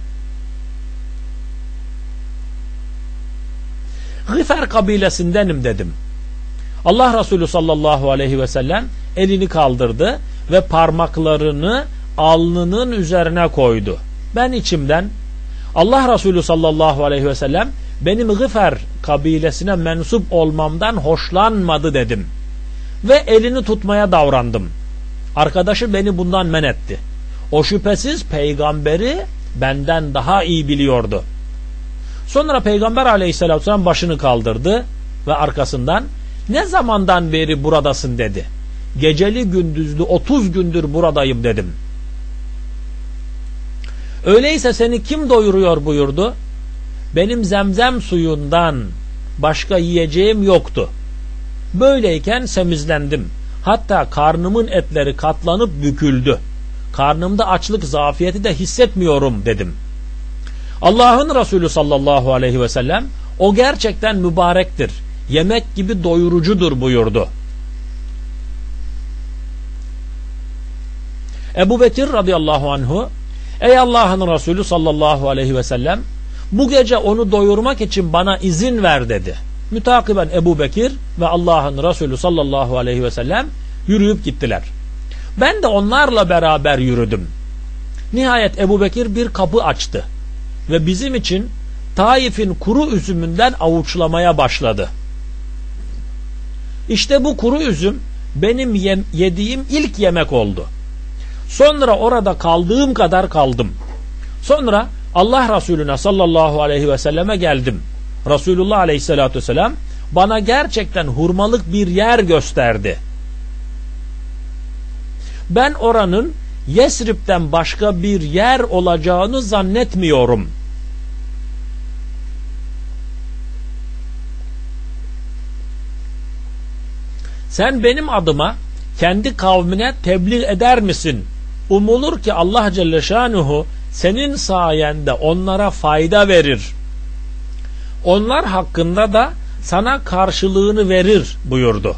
Gıfer kabilesindenim dedim. Allah Resulü sallallahu aleyhi ve sellem elini kaldırdı ve parmaklarını alnının üzerine koydu. Ben içimden Allah Resulü sallallahu aleyhi ve sellem benim Gıfer kabilesine mensup olmamdan hoşlanmadı dedim. Ve elini tutmaya davrandım. Arkadaşı beni bundan men etti. O şüphesiz peygamberi benden daha iyi biliyordu. Sonra Peygamber aleyhissalatü vesselam başını kaldırdı ve arkasından ne zamandan beri buradasın dedi. Geceli gündüzlü otuz gündür buradayım dedim. Öyleyse seni kim doyuruyor buyurdu. Benim zemzem suyundan başka yiyeceğim yoktu. Böyleyken semizlendim. Hatta karnımın etleri katlanıp büküldü. Karnımda açlık zafiyeti de hissetmiyorum dedim. Allah'ın Resulü sallallahu aleyhi ve sellem o gerçekten mübarektir. Yemek gibi doyurucudur buyurdu. Ebu Bekir radıyallahu anhu ey Allah'ın Resulü sallallahu aleyhi ve sellem bu gece onu doyurmak için bana izin ver dedi. Mütakiben Ebu Bekir ve Allah'ın Resulü sallallahu aleyhi ve sellem yürüyüp gittiler. Ben de onlarla beraber yürüdüm. Nihayet Ebu Bekir bir kapı açtı ve bizim için Taif'in kuru üzümünden avuçlamaya başladı. İşte bu kuru üzüm benim yediğim ilk yemek oldu. Sonra orada kaldığım kadar kaldım. Sonra Allah Resulüne sallallahu aleyhi ve selleme geldim. Resulullah aleyhissalatü vesselam bana gerçekten hurmalık bir yer gösterdi. Ben oranın Yesrib'den başka bir yer olacağını zannetmiyorum. Sen benim adıma kendi kavmine tebliğ eder misin? Umulur ki Allah Celle Şanuhu senin sayende onlara fayda verir. Onlar hakkında da sana karşılığını verir buyurdu.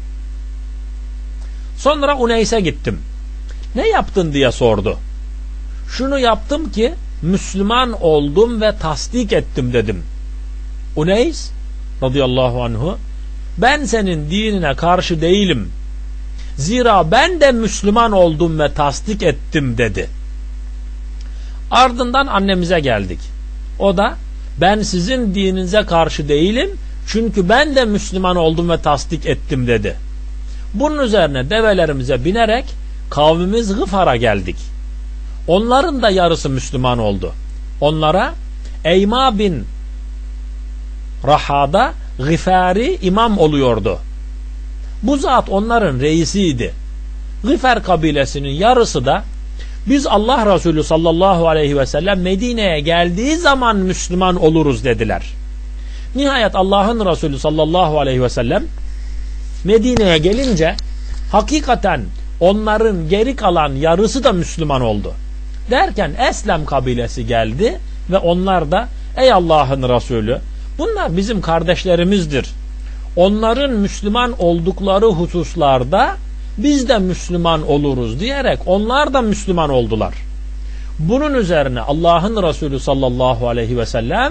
Sonra Uneys'e gittim. Ne yaptın diye sordu. Şunu yaptım ki Müslüman oldum ve tasdik ettim dedim. Uneys radıyallahu anhu ben senin dinine karşı değilim. Zira ben de Müslüman oldum ve tasdik ettim dedi. Ardından annemize geldik. O da ben sizin dininize karşı değilim çünkü ben de Müslüman oldum ve tasdik ettim dedi. Bunun üzerine develerimize binerek kavmimiz Gıfar'a geldik. Onların da yarısı Müslüman oldu. Onlara Eyma bin Raha'da Gıfari imam oluyordu. Bu zat onların reisiydi. Gıfar kabilesinin yarısı da biz Allah Resulü sallallahu aleyhi ve sellem Medine'ye geldiği zaman Müslüman oluruz dediler. Nihayet Allah'ın Resulü sallallahu aleyhi ve sellem Medine'ye gelince hakikaten onların geri kalan yarısı da Müslüman oldu. Derken Eslem kabilesi geldi ve onlar da ey Allah'ın Resulü bunlar bizim kardeşlerimizdir. Onların Müslüman oldukları hususlarda biz de Müslüman oluruz diyerek onlar da Müslüman oldular. Bunun üzerine Allah'ın Resulü sallallahu aleyhi ve sellem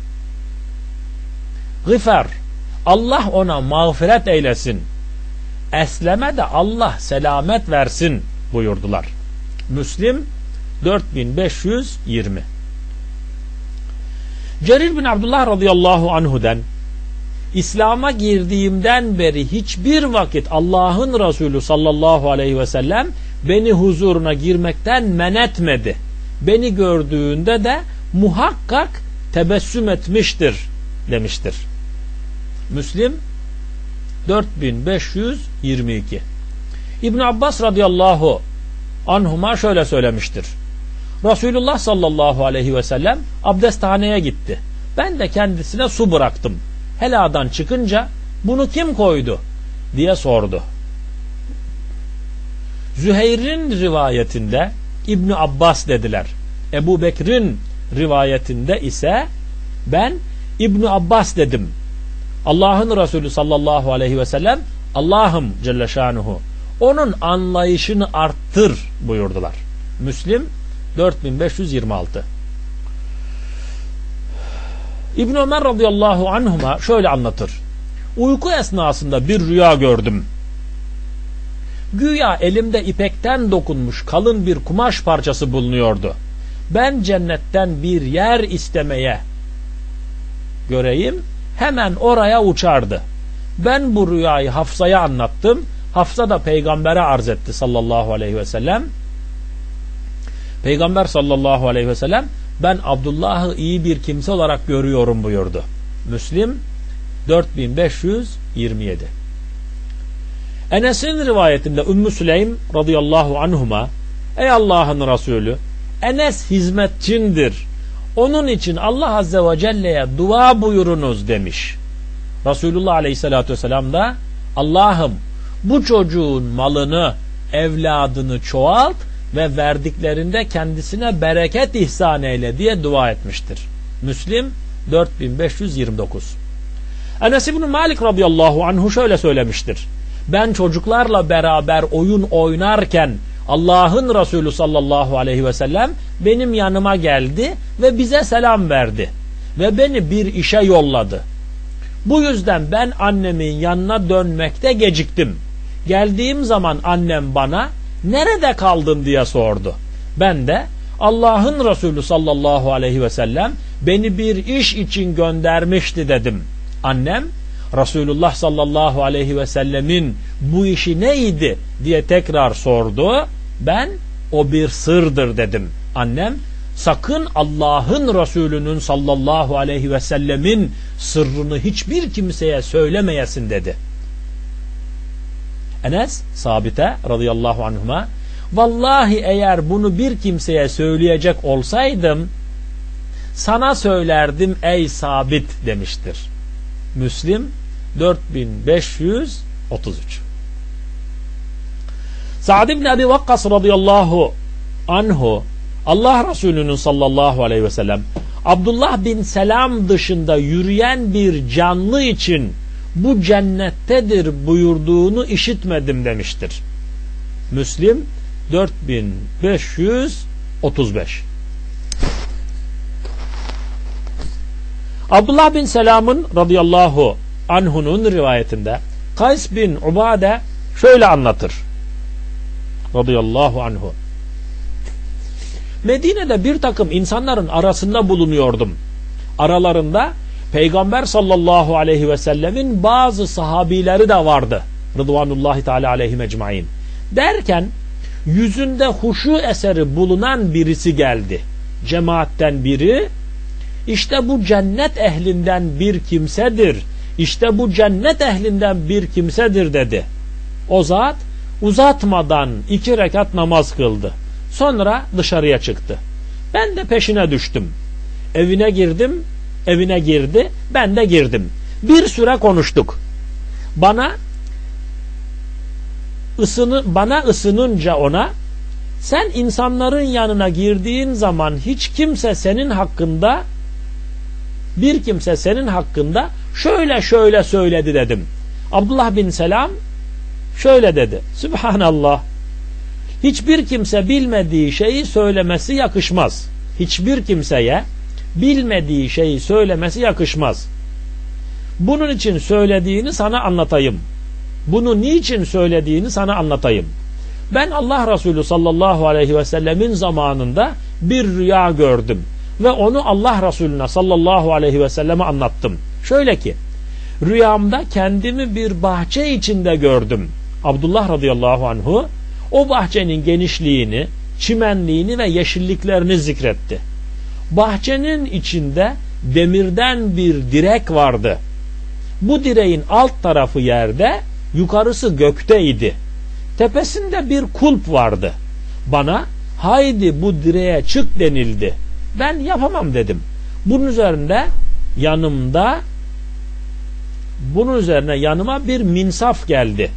Gıfar Allah ona mağfiret eylesin. Eslem'e de Allah selamet versin buyurdular. Müslim dört bin beş yüz yirmi. Cerir bin Abdullah radıyallahu anhu'den İslam'a girdiğimden beri hiçbir vakit Allah'ın Resulü sallallahu aleyhi ve sellem beni huzuruna girmekten men etmedi. Beni gördüğünde de muhakkak tebessüm etmiştir demiştir. Müslim dört bin beş yüz yirmi iki. İbn Abbas radıyallahu anhuma şöyle söylemiştir. Resulullah sallallahu aleyhi ve sellem abdesthaneye gitti. Ben de kendisine su bıraktım. Heladan çıkınca bunu kim koydu diye sordu. Züheyr'in rivayetinde İbn Abbas dediler. Ebu Bekir'in rivayetinde ise ben İbn Abbas dedim. Allah'ın Resulü sallallahu aleyhi ve sellem Allah'ım Celle Şanuhu onun anlayışını arttır buyurdular. Müslim dört bin beş yüz yirmi altı. İbn Ömer radıyallahu anhuma şöyle anlatır. Uyku esnasında bir rüya gördüm. Güya elimde ipekten dokunmuş kalın bir kumaş parçası bulunuyordu. Ben cennetten bir yer istemeye göreyim, hemen oraya uçardı. Ben bu rüyayı Hafsa'ya anlattım. Hafsa da peygambere arz etti sallallahu aleyhi ve sellem. Peygamber sallallahu aleyhi ve sellem ben Abdullah'ı iyi bir kimse olarak görüyorum buyurdu. Müslim dört bin beş yüz yirmi yedi. Enes'in rivayetinde Ümmü Süleym radıyallahu anhuma ey Allah'ın Resulü Enes hizmetçindir. Onun için Allah azze ve celle'ye dua buyurunuz demiş. Resulullah aleyhissalatü vesselam da Allah'ım bu çocuğun malını, evladını çoğalt ve verdiklerinde kendisine bereket ihsan eyle diye dua etmiştir. Müslim dört bin beş yüz yirmi dokuz. Enes İbn Malik radıyallahu anhu şöyle söylemiştir. Ben çocuklarla beraber oyun oynarken Allah'ın Resulü sallallahu aleyhi ve sellem benim yanıma geldi ve bize selam verdi ve beni bir işe yolladı. Bu yüzden ben annemin yanına dönmekte geciktim. Geldiğim zaman annem bana nerede kaldın diye sordu. Ben de Allah'ın Resulü sallallahu aleyhi ve sellem beni bir iş için göndermişti dedim. Annem Resulullah sallallahu aleyhi ve sellemin bu işi neydi diye tekrar sordu. Ben o bir sırdır dedim. Annem sakın Allah'ın Resulü'nün sallallahu aleyhi ve sellemin sırrını hiçbir kimseye söylemeyesin dedi. Enes Sabit'e radıyallahu anhuma vallahi eğer bunu bir kimseye söyleyecek olsaydım sana söylerdim ey Sabit demiştir. Müslim dört bin beş yüz otuz üç. Sa'd ibn Abi Vakkas radıyallahu anhu Allah Resulü'nün sallallahu aleyhi ve sellem Abdullah bin Selam dışında yürüyen bir canlı için bu cennettedir buyurduğunu işitmedim demiştir. Müslim dört bin beş yüz otuz beş. Abdullah bin Selam'ın radıyallahu anhu'nun rivayetinde Kays bin Ubade şöyle anlatır. Radıyallahu anhu. Medine'de bir takım insanların arasında bulunuyordum. Aralarında Peygamber sallallahu aleyhi ve sellemin bazı sahabileri de vardı. Rıdvanullahi teala aleyhim ecmaîn. Derken yüzünde huşu eseri bulunan birisi geldi. Cemaatten biri işte bu cennet ehlinden bir kimsedir. İşte bu cennet ehlinden bir kimsedir dedi. O zat uzatmadan iki rekat namaz kıldı. Sonra dışarıya çıktı. Ben de peşine düştüm. Evine girdim, evine girdi, ben de girdim. Bir süre konuştuk. Bana ısını bana ısınınca ona sen insanların yanına girdiğin zaman hiç kimse senin hakkında bir kimse senin hakkında şöyle şöyle söyledi dedim. Abdullah bin Selam şöyle dedi. Sübhanallah. Hiçbir kimse bilmediği şeyi söylemesi yakışmaz. Hiçbir kimseye bilmediği şeyi söylemesi yakışmaz. Bunun için söylediğini sana anlatayım. Bunu niçin söylediğini sana anlatayım. Ben Allah Resulü sallallahu aleyhi ve sellemin zamanında bir rüya gördüm ve onu Allah Resulüne sallallahu aleyhi ve selleme anlattım. Şöyle ki, rüyamda kendimi bir bahçe içinde gördüm. Abdullah radıyallahu anhu o bahçenin genişliğini, çimenliğini ve yeşilliklerini zikretti. Bahçenin içinde demirden bir direk vardı. Bu direğin alt tarafı yerde, yukarısı gökteydi. Tepesinde bir kulp vardı. Bana haydi bu direğe çık denildi. Ben yapamam dedim. Bunun üzerinde yanımda bunun üzerine yanıma bir minsaf geldi.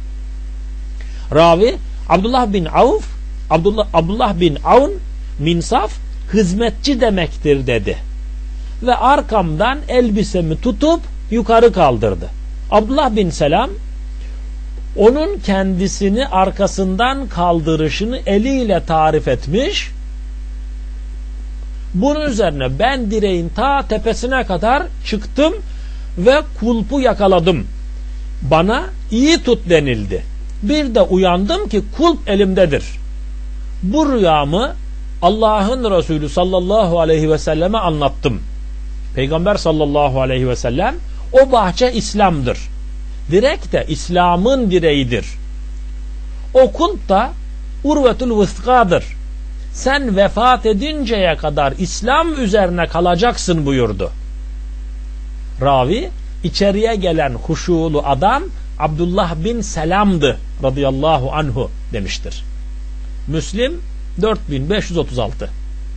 Ravi Abdullah bin Avf Abdullah, Abdullah bin Avn minsaf hizmetçi demektir dedi. Ve arkamdan elbisemi tutup yukarı kaldırdı. Abdullah bin Selam onun kendisini arkasından kaldırışını eliyle tarif etmiş. Bunun üzerine ben direğin ta tepesine kadar çıktım ve kulpu yakaladım. Bana iyi tut denildi. Bir de uyandım ki kulp elimdedir. Bu rüyamı Allah'ın Resulü sallallahu aleyhi ve selleme anlattım. Peygamber sallallahu aleyhi ve sellem o bahçe İslam'dır. Direk de İslam'ın direğidir. O kulp da urvetul vıskadır. Sen vefat edinceye kadar İslam üzerine kalacaksın buyurdu. Ravi içeriye gelen huşulu adam Abdullah bin Selam'dı radıyallahu anhu demiştir. Müslim dört bin beş yüz otuz altı.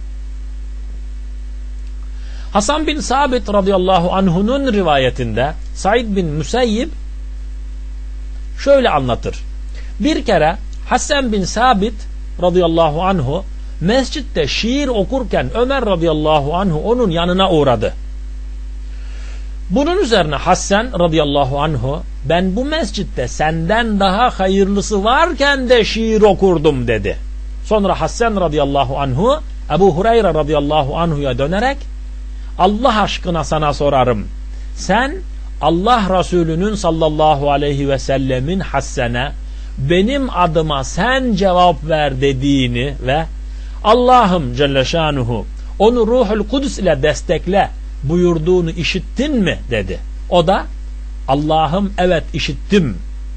Hasan bin Sabit radıyallahu anhu'nun rivayetinde Said bin Müseyyib şöyle anlatır. Bir kere Hasan bin Sabit radıyallahu anhu mescitte şiir okurken Ömer radıyallahu anhu onun yanına uğradı. Bunun üzerine Hasan radıyallahu anhu ben bu mescitte senden daha hayırlısı varken de şiir okurdum dedi. Sonra Hasan radıyallahu anhu Ebu Hureyre radıyallahu anhu'ya dönerek Allah aşkına sana sorarım. Sen Allah Resulü'nün sallallahu aleyhi ve sellemin Hasan'a benim adıma sen cevap ver dediğini ve Allah'ım Celle Şanuhu onu Ruhul Kudüs ile destekle buyurduğunu işittin mi dedi. O da Allah'ım evet işittim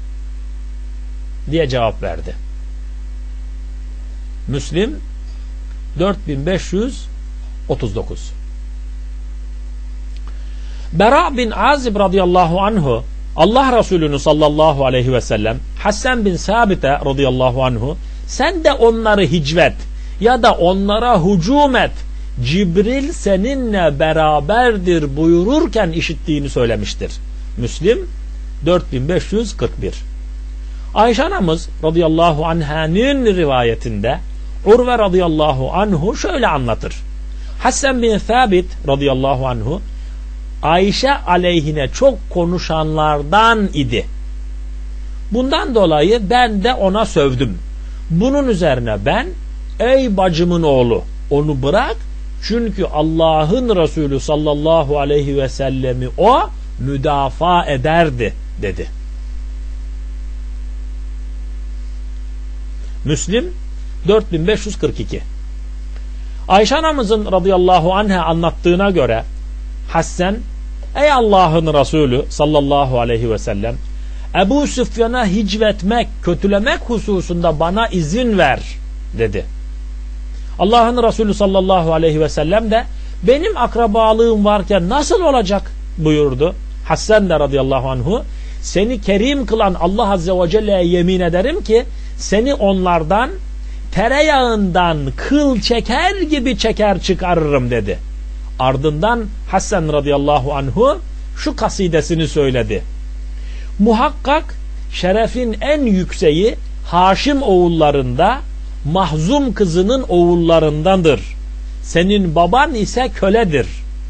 diye cevap verdi. Müslim dört bin beş yüz otuz dokuz. Bera bin Azib radıyallahu anhu Allah Resulü'nü sallallahu aleyhi ve sellem Hasan bin Sabit'e radıyallahu anhu sen de onları hicvet ya da onlara hücum et, Cibril seninle beraberdir buyururken işittiğini söylemiştir. Müslim dört bin beş yüz kırk bir. Ayşe anamız radıyallahu anh'ın rivayetinde Urve radıyallahu anhu şöyle anlatır. Hasan bin Sabit radıyallahu anhu Ayşe aleyhine çok konuşanlardan idi. Bundan dolayı ben de ona sövdüm. Bunun üzerine ben ey bacımın oğlu onu bırak çünkü Allah'ın Resulü sallallahu aleyhi ve sellemi o müdafaa ederdi dedi. Müslim dört bin beş yüz kırk iki. Ayşe anamızın radıyallahu anha anlattığına göre Hasan ey Allah'ın Resulü sallallahu aleyhi ve sellem Ebu Süfyan'a hicvetmek, kötülemek hususunda bana izin ver dedi. Allah'ın Resulü sallallahu aleyhi ve sellem de benim akrabalığım varken nasıl olacak buyurdu. Hasan da radıyallahu anhu seni kerim kılan Allah azze ve celle'ye yemin ederim ki seni onlardan tereyağından kıl çeker gibi çeker çıkarırım dedi. Ardından Hasan radıyallahu anhu şu kasidesini söyledi. Muhakkak şerefin en yükseği Haşim oğullarında Mahzum kızının oğullarındandır. Senin baban ise köledir.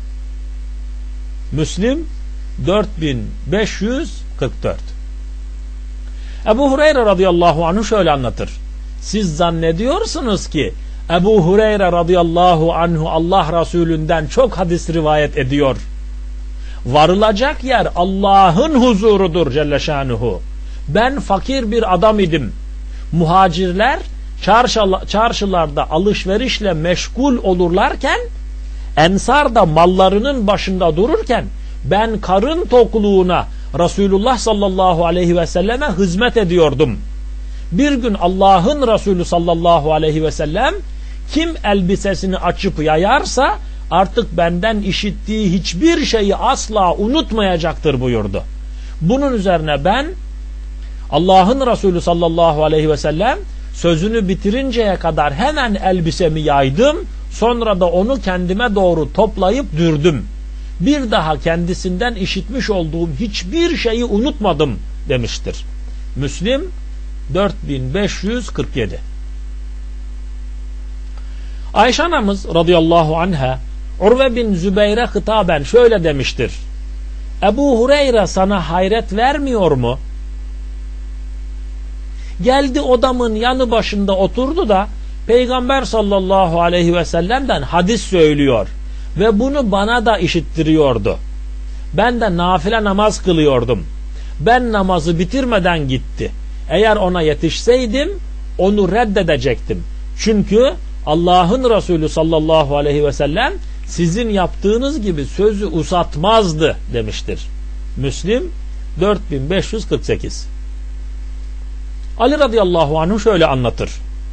Müslim dört bin beş yüz kırk dört. Ebu Hureyre radıyallahu anhu şöyle anlatır. Siz zannediyorsunuz ki Ebu Hureyre radıyallahu anhu Allah Resulünden çok hadis rivayet ediyor. Varılacak yer Allah'ın huzurudur Celle Şanuhu. Ben fakir bir adam idim. Muhacirler çarşılarda alışverişle meşgul olurlarken Ensar da mallarının başında dururken ben karın tokluğuna Resulullah sallallahu aleyhi ve selleme hizmet ediyordum. Bir gün Allah'ın Resulü sallallahu aleyhi ve sellem kim elbisesini açıp yayarsa artık benden işittiği hiçbir şeyi asla unutmayacaktır buyurdu. Bunun üzerine ben Allah'ın Resulü sallallahu aleyhi ve sellem Sözünü bitirinceye kadar hemen elbisemi yaydım, sonra da onu kendime doğru toplayıp dürdüm. Bir daha kendisinden işitmiş olduğum hiçbir şeyi unutmadım demiştir. Müslim dört bin beş yüz kırk yedi. Ayşe anamız radıyallahu anha Urve bin Zübeyre hitaben şöyle demiştir: Ebu Hureyre sana hayret vermiyor mu? Geldi odamın yanı başında oturdu da Peygamber sallallahu aleyhi ve sellem'den hadis söylüyor ve bunu bana da işittiriyordu. Ben de nafile namaz kılıyordum. Ben namazı bitirmeden gitti. Eğer ona yetişseydim onu reddedecektim. Çünkü Allah'ın Resulü sallallahu aleyhi ve sellem sizin yaptığınız gibi sözü uzatmazdı demiştir. Müslim dört bin beş yüz kırk sekiz. Ali radıyallahu anh şöyle anlatır: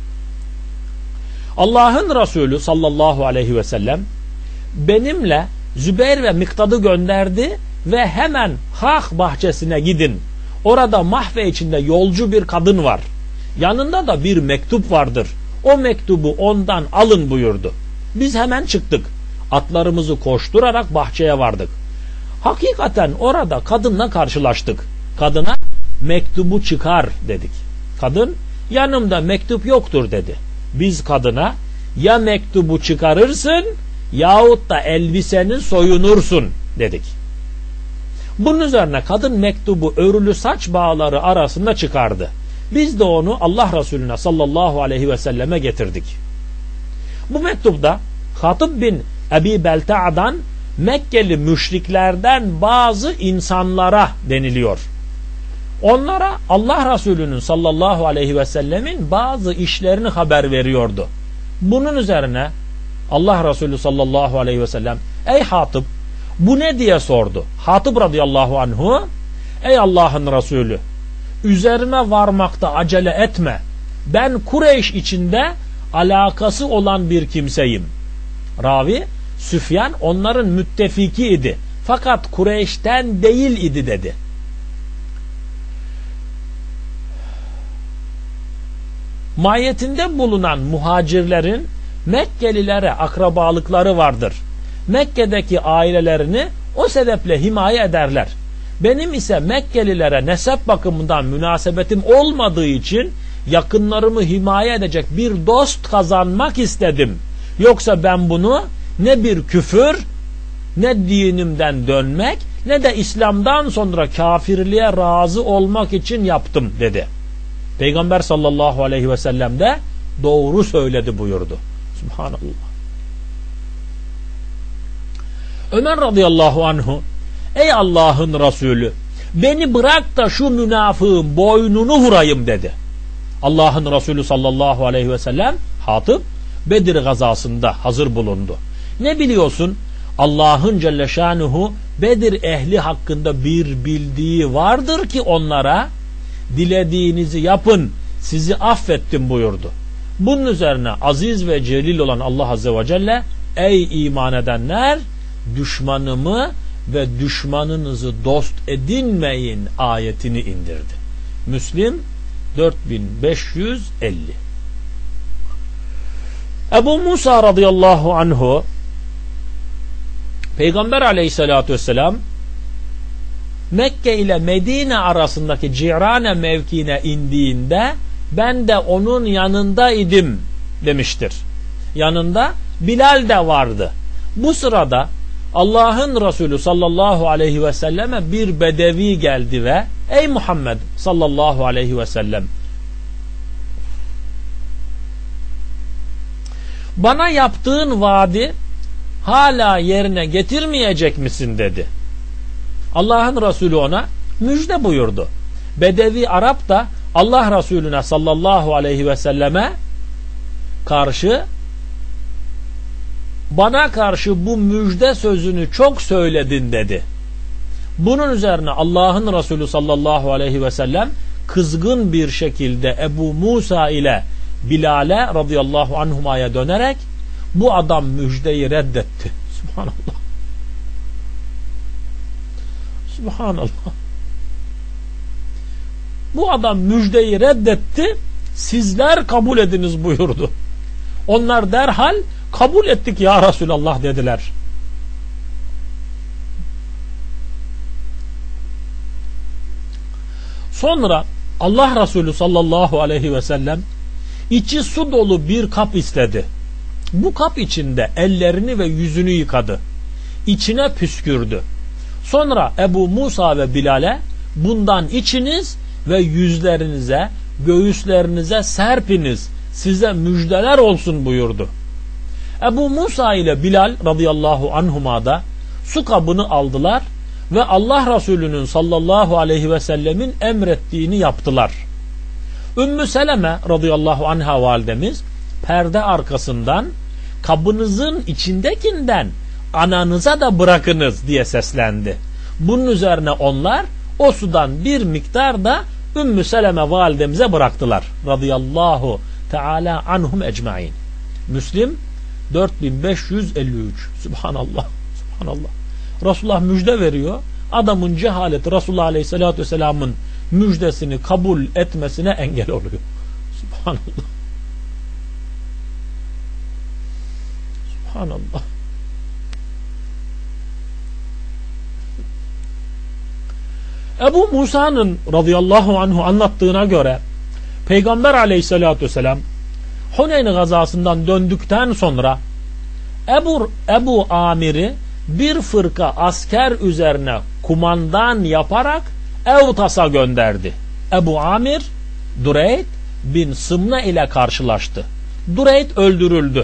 Allah'ın Resulü sallallahu aleyhi ve sellem benimle Zübeyir ve Miktad'ı gönderdi ve hemen Hak bahçesine gidin. Orada mahve içinde yolcu bir kadın var. Yanında da bir mektup vardır. O mektubu ondan alın buyurdu. Biz hemen çıktık. Atlarımızı koşturarak bahçeye vardık. Hakikaten orada kadınla karşılaştık. Kadına mektubu çıkar dedik. Kadın yanımda mektup yoktur dedi. Biz kadına ya mektubu çıkarırsın yahut da elbiseni soyunursun dedik. Bunun üzerine kadın mektubu örülü saç bağları arasında çıkardı. Biz de onu Allah Resulüne sallallahu aleyhi ve selleme getirdik. Bu mektupta Hatib bin Ebi Belta'dan Mekkeli müşriklerden bazı insanlara deniliyor. Onlara Allah Resulü'nün sallallahu aleyhi ve sellemin bazı işlerini haber veriyordu. Bunun üzerine Allah Resulü sallallahu aleyhi ve sellem ey Hatib bu ne diye sordu. Hatib radıyallahu anhu ey Allah'ın Resulü üzerime varmakta acele etme. Ben Kureyş içinde alakası olan bir kimseyim. Ravi Süfyan onların müttefiki idi. Fakat Kureyş'ten değil idi dedi. Mahiyetinde bulunan muhacirlerin Mekkelilere akrabalıkları vardır. Mekke'deki ailelerini o sebeple himaye ederler. Benim ise Mekkelilere nesep bakımından münasebetim olmadığı için yakınlarımı himaye edecek bir dost kazanmak istedim. Yoksa ben bunu ne bir küfür, ne dinimden dönmek, ne de İslam'dan sonra kafirliğe razı olmak için yaptım dedi. Peygamber sallallahu aleyhi ve sellem de doğru söyledi buyurdu. Subhanallah. Ömer radıyallahu anhu ey Allah'ın Resulü beni bırak da şu münafığın boynunu vurayım dedi. Allah'ın Resulü sallallahu aleyhi ve sellem Hatib Bedir gazasında hazır bulundu. Ne biliyorsun? Allah'ın Celle Şanuhu Bedir ehli hakkında bir bildiği vardır ki onlara dilediğinizi yapın sizi affettim buyurdu. Bunun üzerine aziz ve celil olan Allah Azze ve Celle ey iman edenler düşmanımı ve düşmanınızı dost edinmeyin ayetini indirdi. Müslim dört bin beş yüz elli. Ebu Musa radıyallahu anhu Peygamber aleyhissalatü vesselam Mekke ile Medine arasındaki Cirane mevkiine indiğinde ben de onun yanında idim demiştir. Yanında Bilal de vardı. Bu sırada Allah'ın Resulü sallallahu aleyhi ve selleme bir bedevi geldi ve ey Muhammed sallallahu aleyhi ve sellem bana yaptığın vaadi hala yerine getirmeyecek misin dedi. Allah'ın Resulü ona müjde buyurdu. Bedevi Arap da Allah Resulüne sallallahu aleyhi ve selleme karşı bana karşı bu müjde sözünü çok söyledin dedi. Bunun üzerine Allah'ın Resulü sallallahu aleyhi ve sellem kızgın bir şekilde Ebu Musa ile Bilal'e radıyallahu anhuma'ya dönerek bu adam müjdeyi reddetti. Subhanallah. Subhanallah. Bu adam müjdeyi reddetti. sizler kabul ediniz buyurdu. Onlar derhal kabul ettik ya Resulallah dediler. Sonra Allah Resulü sallallahu aleyhi ve sellem içi su dolu bir kap istedi. Bu kap içinde ellerini ve yüzünü yıkadı. İçine püskürdü. Sonra Ebu Musa ve Bilal'e bundan içiniz ve yüzlerinize, göğüslerinize serpiniz, size müjdeler olsun buyurdu. Ebu Musa ile Bilal radıyallahu anhuma da su kabını aldılar ve Allah Resulü'nün sallallahu aleyhi ve sellemin emrettiğini yaptılar. Ümmü Seleme radıyallahu anha validemiz perde arkasından kabınızın içindekinden ananıza da bırakınız diye seslendi. Bunun üzerine onlar o sudan bir miktar da Ümmü Seleme validemize bıraktılar. Radıyallahu Teala anhum ecmaîn. Müslim dört bin beş yüz elli üç. Subhanallah. Subhanallah. Resulullah müjde veriyor. Adamın cehaleti Resulullah Aleyhisselatü Vesselam'ın müjdesini kabul etmesine engel oluyor. Subhanallah. Subhanallah. Ebu Musa'nın radıyallahu anhu anlattığına göre Peygamber Aleyhisselatü Vesselam Huneyn gazasından döndükten sonra Ebu, Ebu Amir'i bir fırka asker üzerine kumandan yaparak Evtas'a gönderdi. Ebu Amir Dureyd bin Sımne ile karşılaştı. Dureyd öldürüldü.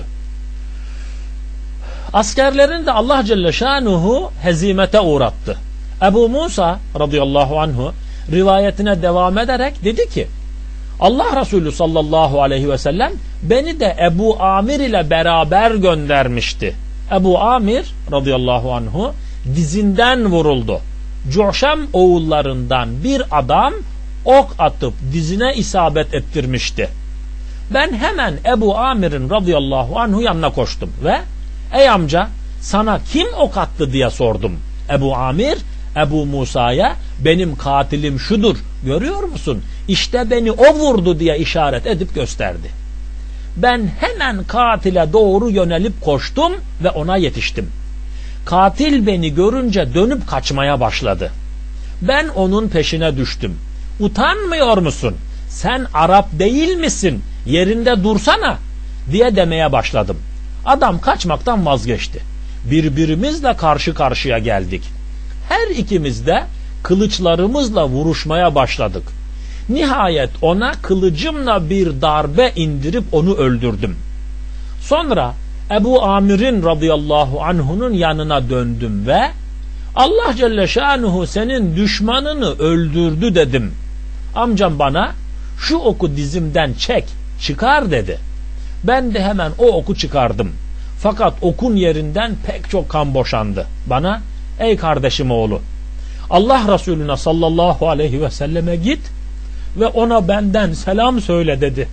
Askerlerini de Allah Celle Şanuhu hezimete uğrattı. Ebu Musa radıyallahu anhu rivayetine devam ederek dedi ki Allah Resulü sallallahu aleyhi ve sellem beni de Ebu Amir ile beraber göndermişti. Ebu Amir radıyallahu anhu dizinden vuruldu. Cuhşem oğullarından bir adam ok atıp dizine isabet ettirmişti. Ben hemen Ebu Amir'in radıyallahu anhu yanına koştum ve ey amca sana kim ok attı diye sordum. Ebu Amir Ebu Musa'ya benim katilim şudur görüyor musun? İşte beni o vurdu diye işaret edip gösterdi. Ben hemen katile doğru yönelip koştum ve ona yetiştim. Katil beni görünce dönüp kaçmaya başladı. Ben onun peşine düştüm. Utanmıyor musun? Sen Arap değil misin? Yerinde dursana diye demeye başladım. Adam kaçmaktan vazgeçti. Birbirimizle karşı karşıya geldik. Her ikimiz de kılıçlarımızla vuruşmaya başladık. Nihayet ona kılıcımla bir darbe indirip onu öldürdüm. Sonra Ebu Amir'in radıyallahu anhunun yanına döndüm ve Allah Celle Şanuhu senin düşmanını öldürdü dedim. Amcam bana şu oku dizimden çek, çıkar dedi. Ben de hemen o oku çıkardım. Fakat okun yerinden pek çok kan boşandı. Bana ey kardeşim oğlu Allah Resulüne sallallahu aleyhi ve selleme git ve ona benden selam söyle dedi.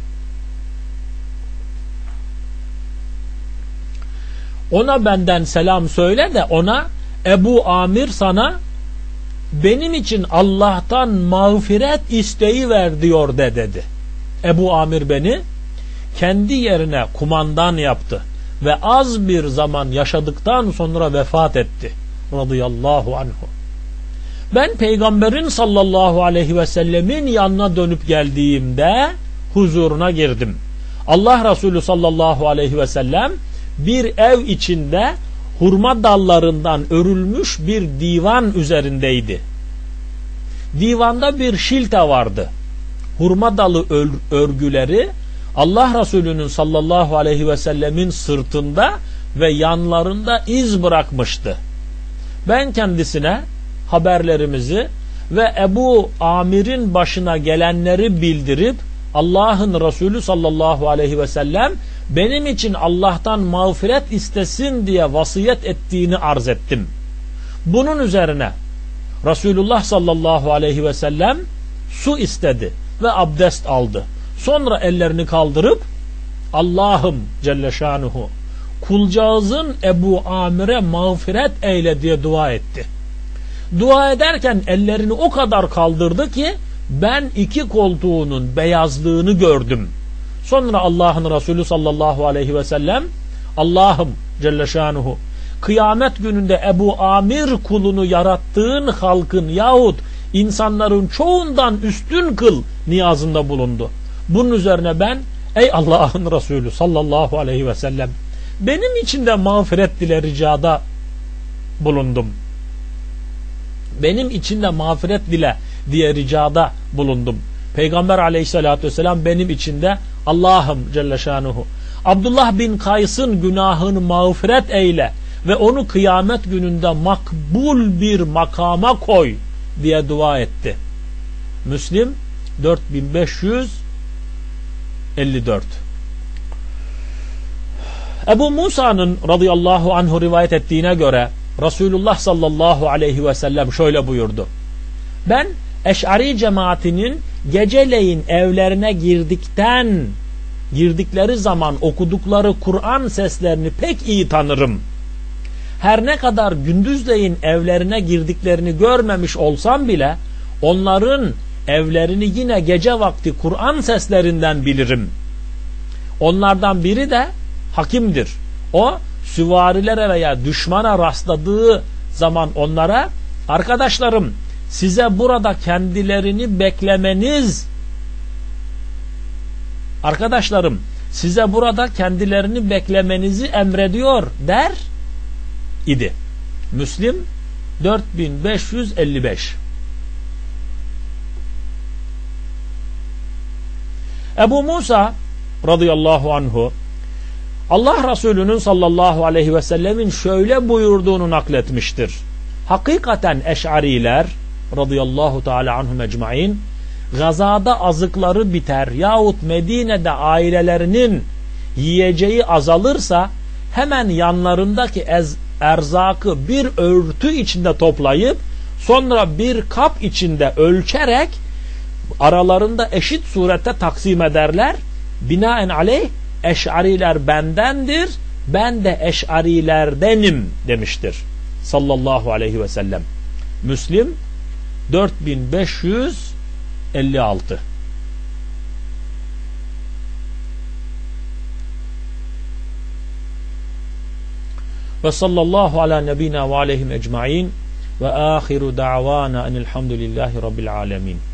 Ona benden selam söyle de ona Ebu Amir sana benim için Allah'tan mağfiret isteği ver diyor de dedi. Ebu Amir beni kendi yerine kumandan yaptı ve az bir zaman yaşadıktan sonra vefat etti. Radıyallahu anhu. Ben peygamberin sallallahu aleyhi ve sellemin yanına dönüp geldiğimde huzuruna girdim. Allah Resulü sallallahu aleyhi ve sellem bir ev içinde hurma dallarından örülmüş bir divan üzerindeydi. Divanda bir şilte vardı. Hurma dalı örgüleri Allah Resulü'nün sallallahu aleyhi ve sellemin sırtında ve yanlarında iz bırakmıştı. Ben kendisine haberlerimizi ve Ebu Amir'in başına gelenleri bildirip Allah'ın Resulü sallallahu aleyhi ve sellem benim için Allah'tan mağfiret istesin diye vasiyet ettiğini arz ettim. Bunun üzerine Resulullah sallallahu aleyhi ve sellem su istedi ve abdest aldı. Sonra ellerini kaldırıp Allah'ım Celle Şanuhu kulcağızın Ebu Amir'e mağfiret eyle diye dua etti. Dua ederken ellerini o kadar kaldırdı ki ben iki koltuğunun beyazlığını gördüm. Sonra Allah'ın Resulü sallallahu aleyhi ve sellem, Allah'ım Celle Şanuhu, kıyamet gününde Ebu Amir kulunu yarattığın halkın yahut insanların çoğundan üstün kıl niyazında bulundu. Bunun üzerine ben, ey Allah'ın Resulü sallallahu aleyhi ve sellem, benim için de mağfiret dile ricada bulundum. Benim için de mağfiret dile diye ricada bulundum. Peygamber aleyhissalatü vesselam benim için de Allah'ım Celle Şanuhu, Abdullah bin Kays'ın günahını mağfiret eyle ve onu kıyamet gününde makbul bir makama koy diye dua etti. Müslim dört bin beş yüz elli dört. Ebu Musa'nın radıyallahu anhu rivayet ettiğine göre Resulullah sallallahu aleyhi ve sellem şöyle buyurdu: ben Eş'ari cemaatinin geceleyin evlerine girdikten girdikleri zaman okudukları Kur'an seslerini pek iyi tanırım. Her ne kadar gündüzleyin evlerine girdiklerini görmemiş olsam bile onların evlerini yine gece vakti Kur'an seslerinden bilirim. Onlardan biri de Hakim'dir. O süvarilere veya düşmana rastladığı zaman onlara, arkadaşlarım size burada kendilerini beklemeniz arkadaşlarım size burada kendilerini beklemenizi emrediyor der idi. Müslim dört bin beş yüz elli beş. Ebu Musa radıyallahu anhu Allah Resulü'nün sallallahu aleyhi ve sellemin şöyle buyurduğunu nakletmiştir. Hakikaten Eş'ariler radıyallahu teala anhum ecmaîn gazada azıkları biter yahut Medine'de ailelerinin yiyeceği azalırsa hemen yanlarındaki ez, erzakı bir örtü içinde toplayıp sonra bir kap içinde ölçerek aralarında eşit surette taksim ederler. Binaenaleyh Eş'ariler bendendir, ben de Eş'arilerdenim demiştir sallallahu aleyhi ve sellem. Müslim dört bin beş yüz elli altı. Ve sallallahu ala nebina ve aleyhim ecmaîn ve ahiru da'vana enelhamdülillahi rabbil alemin.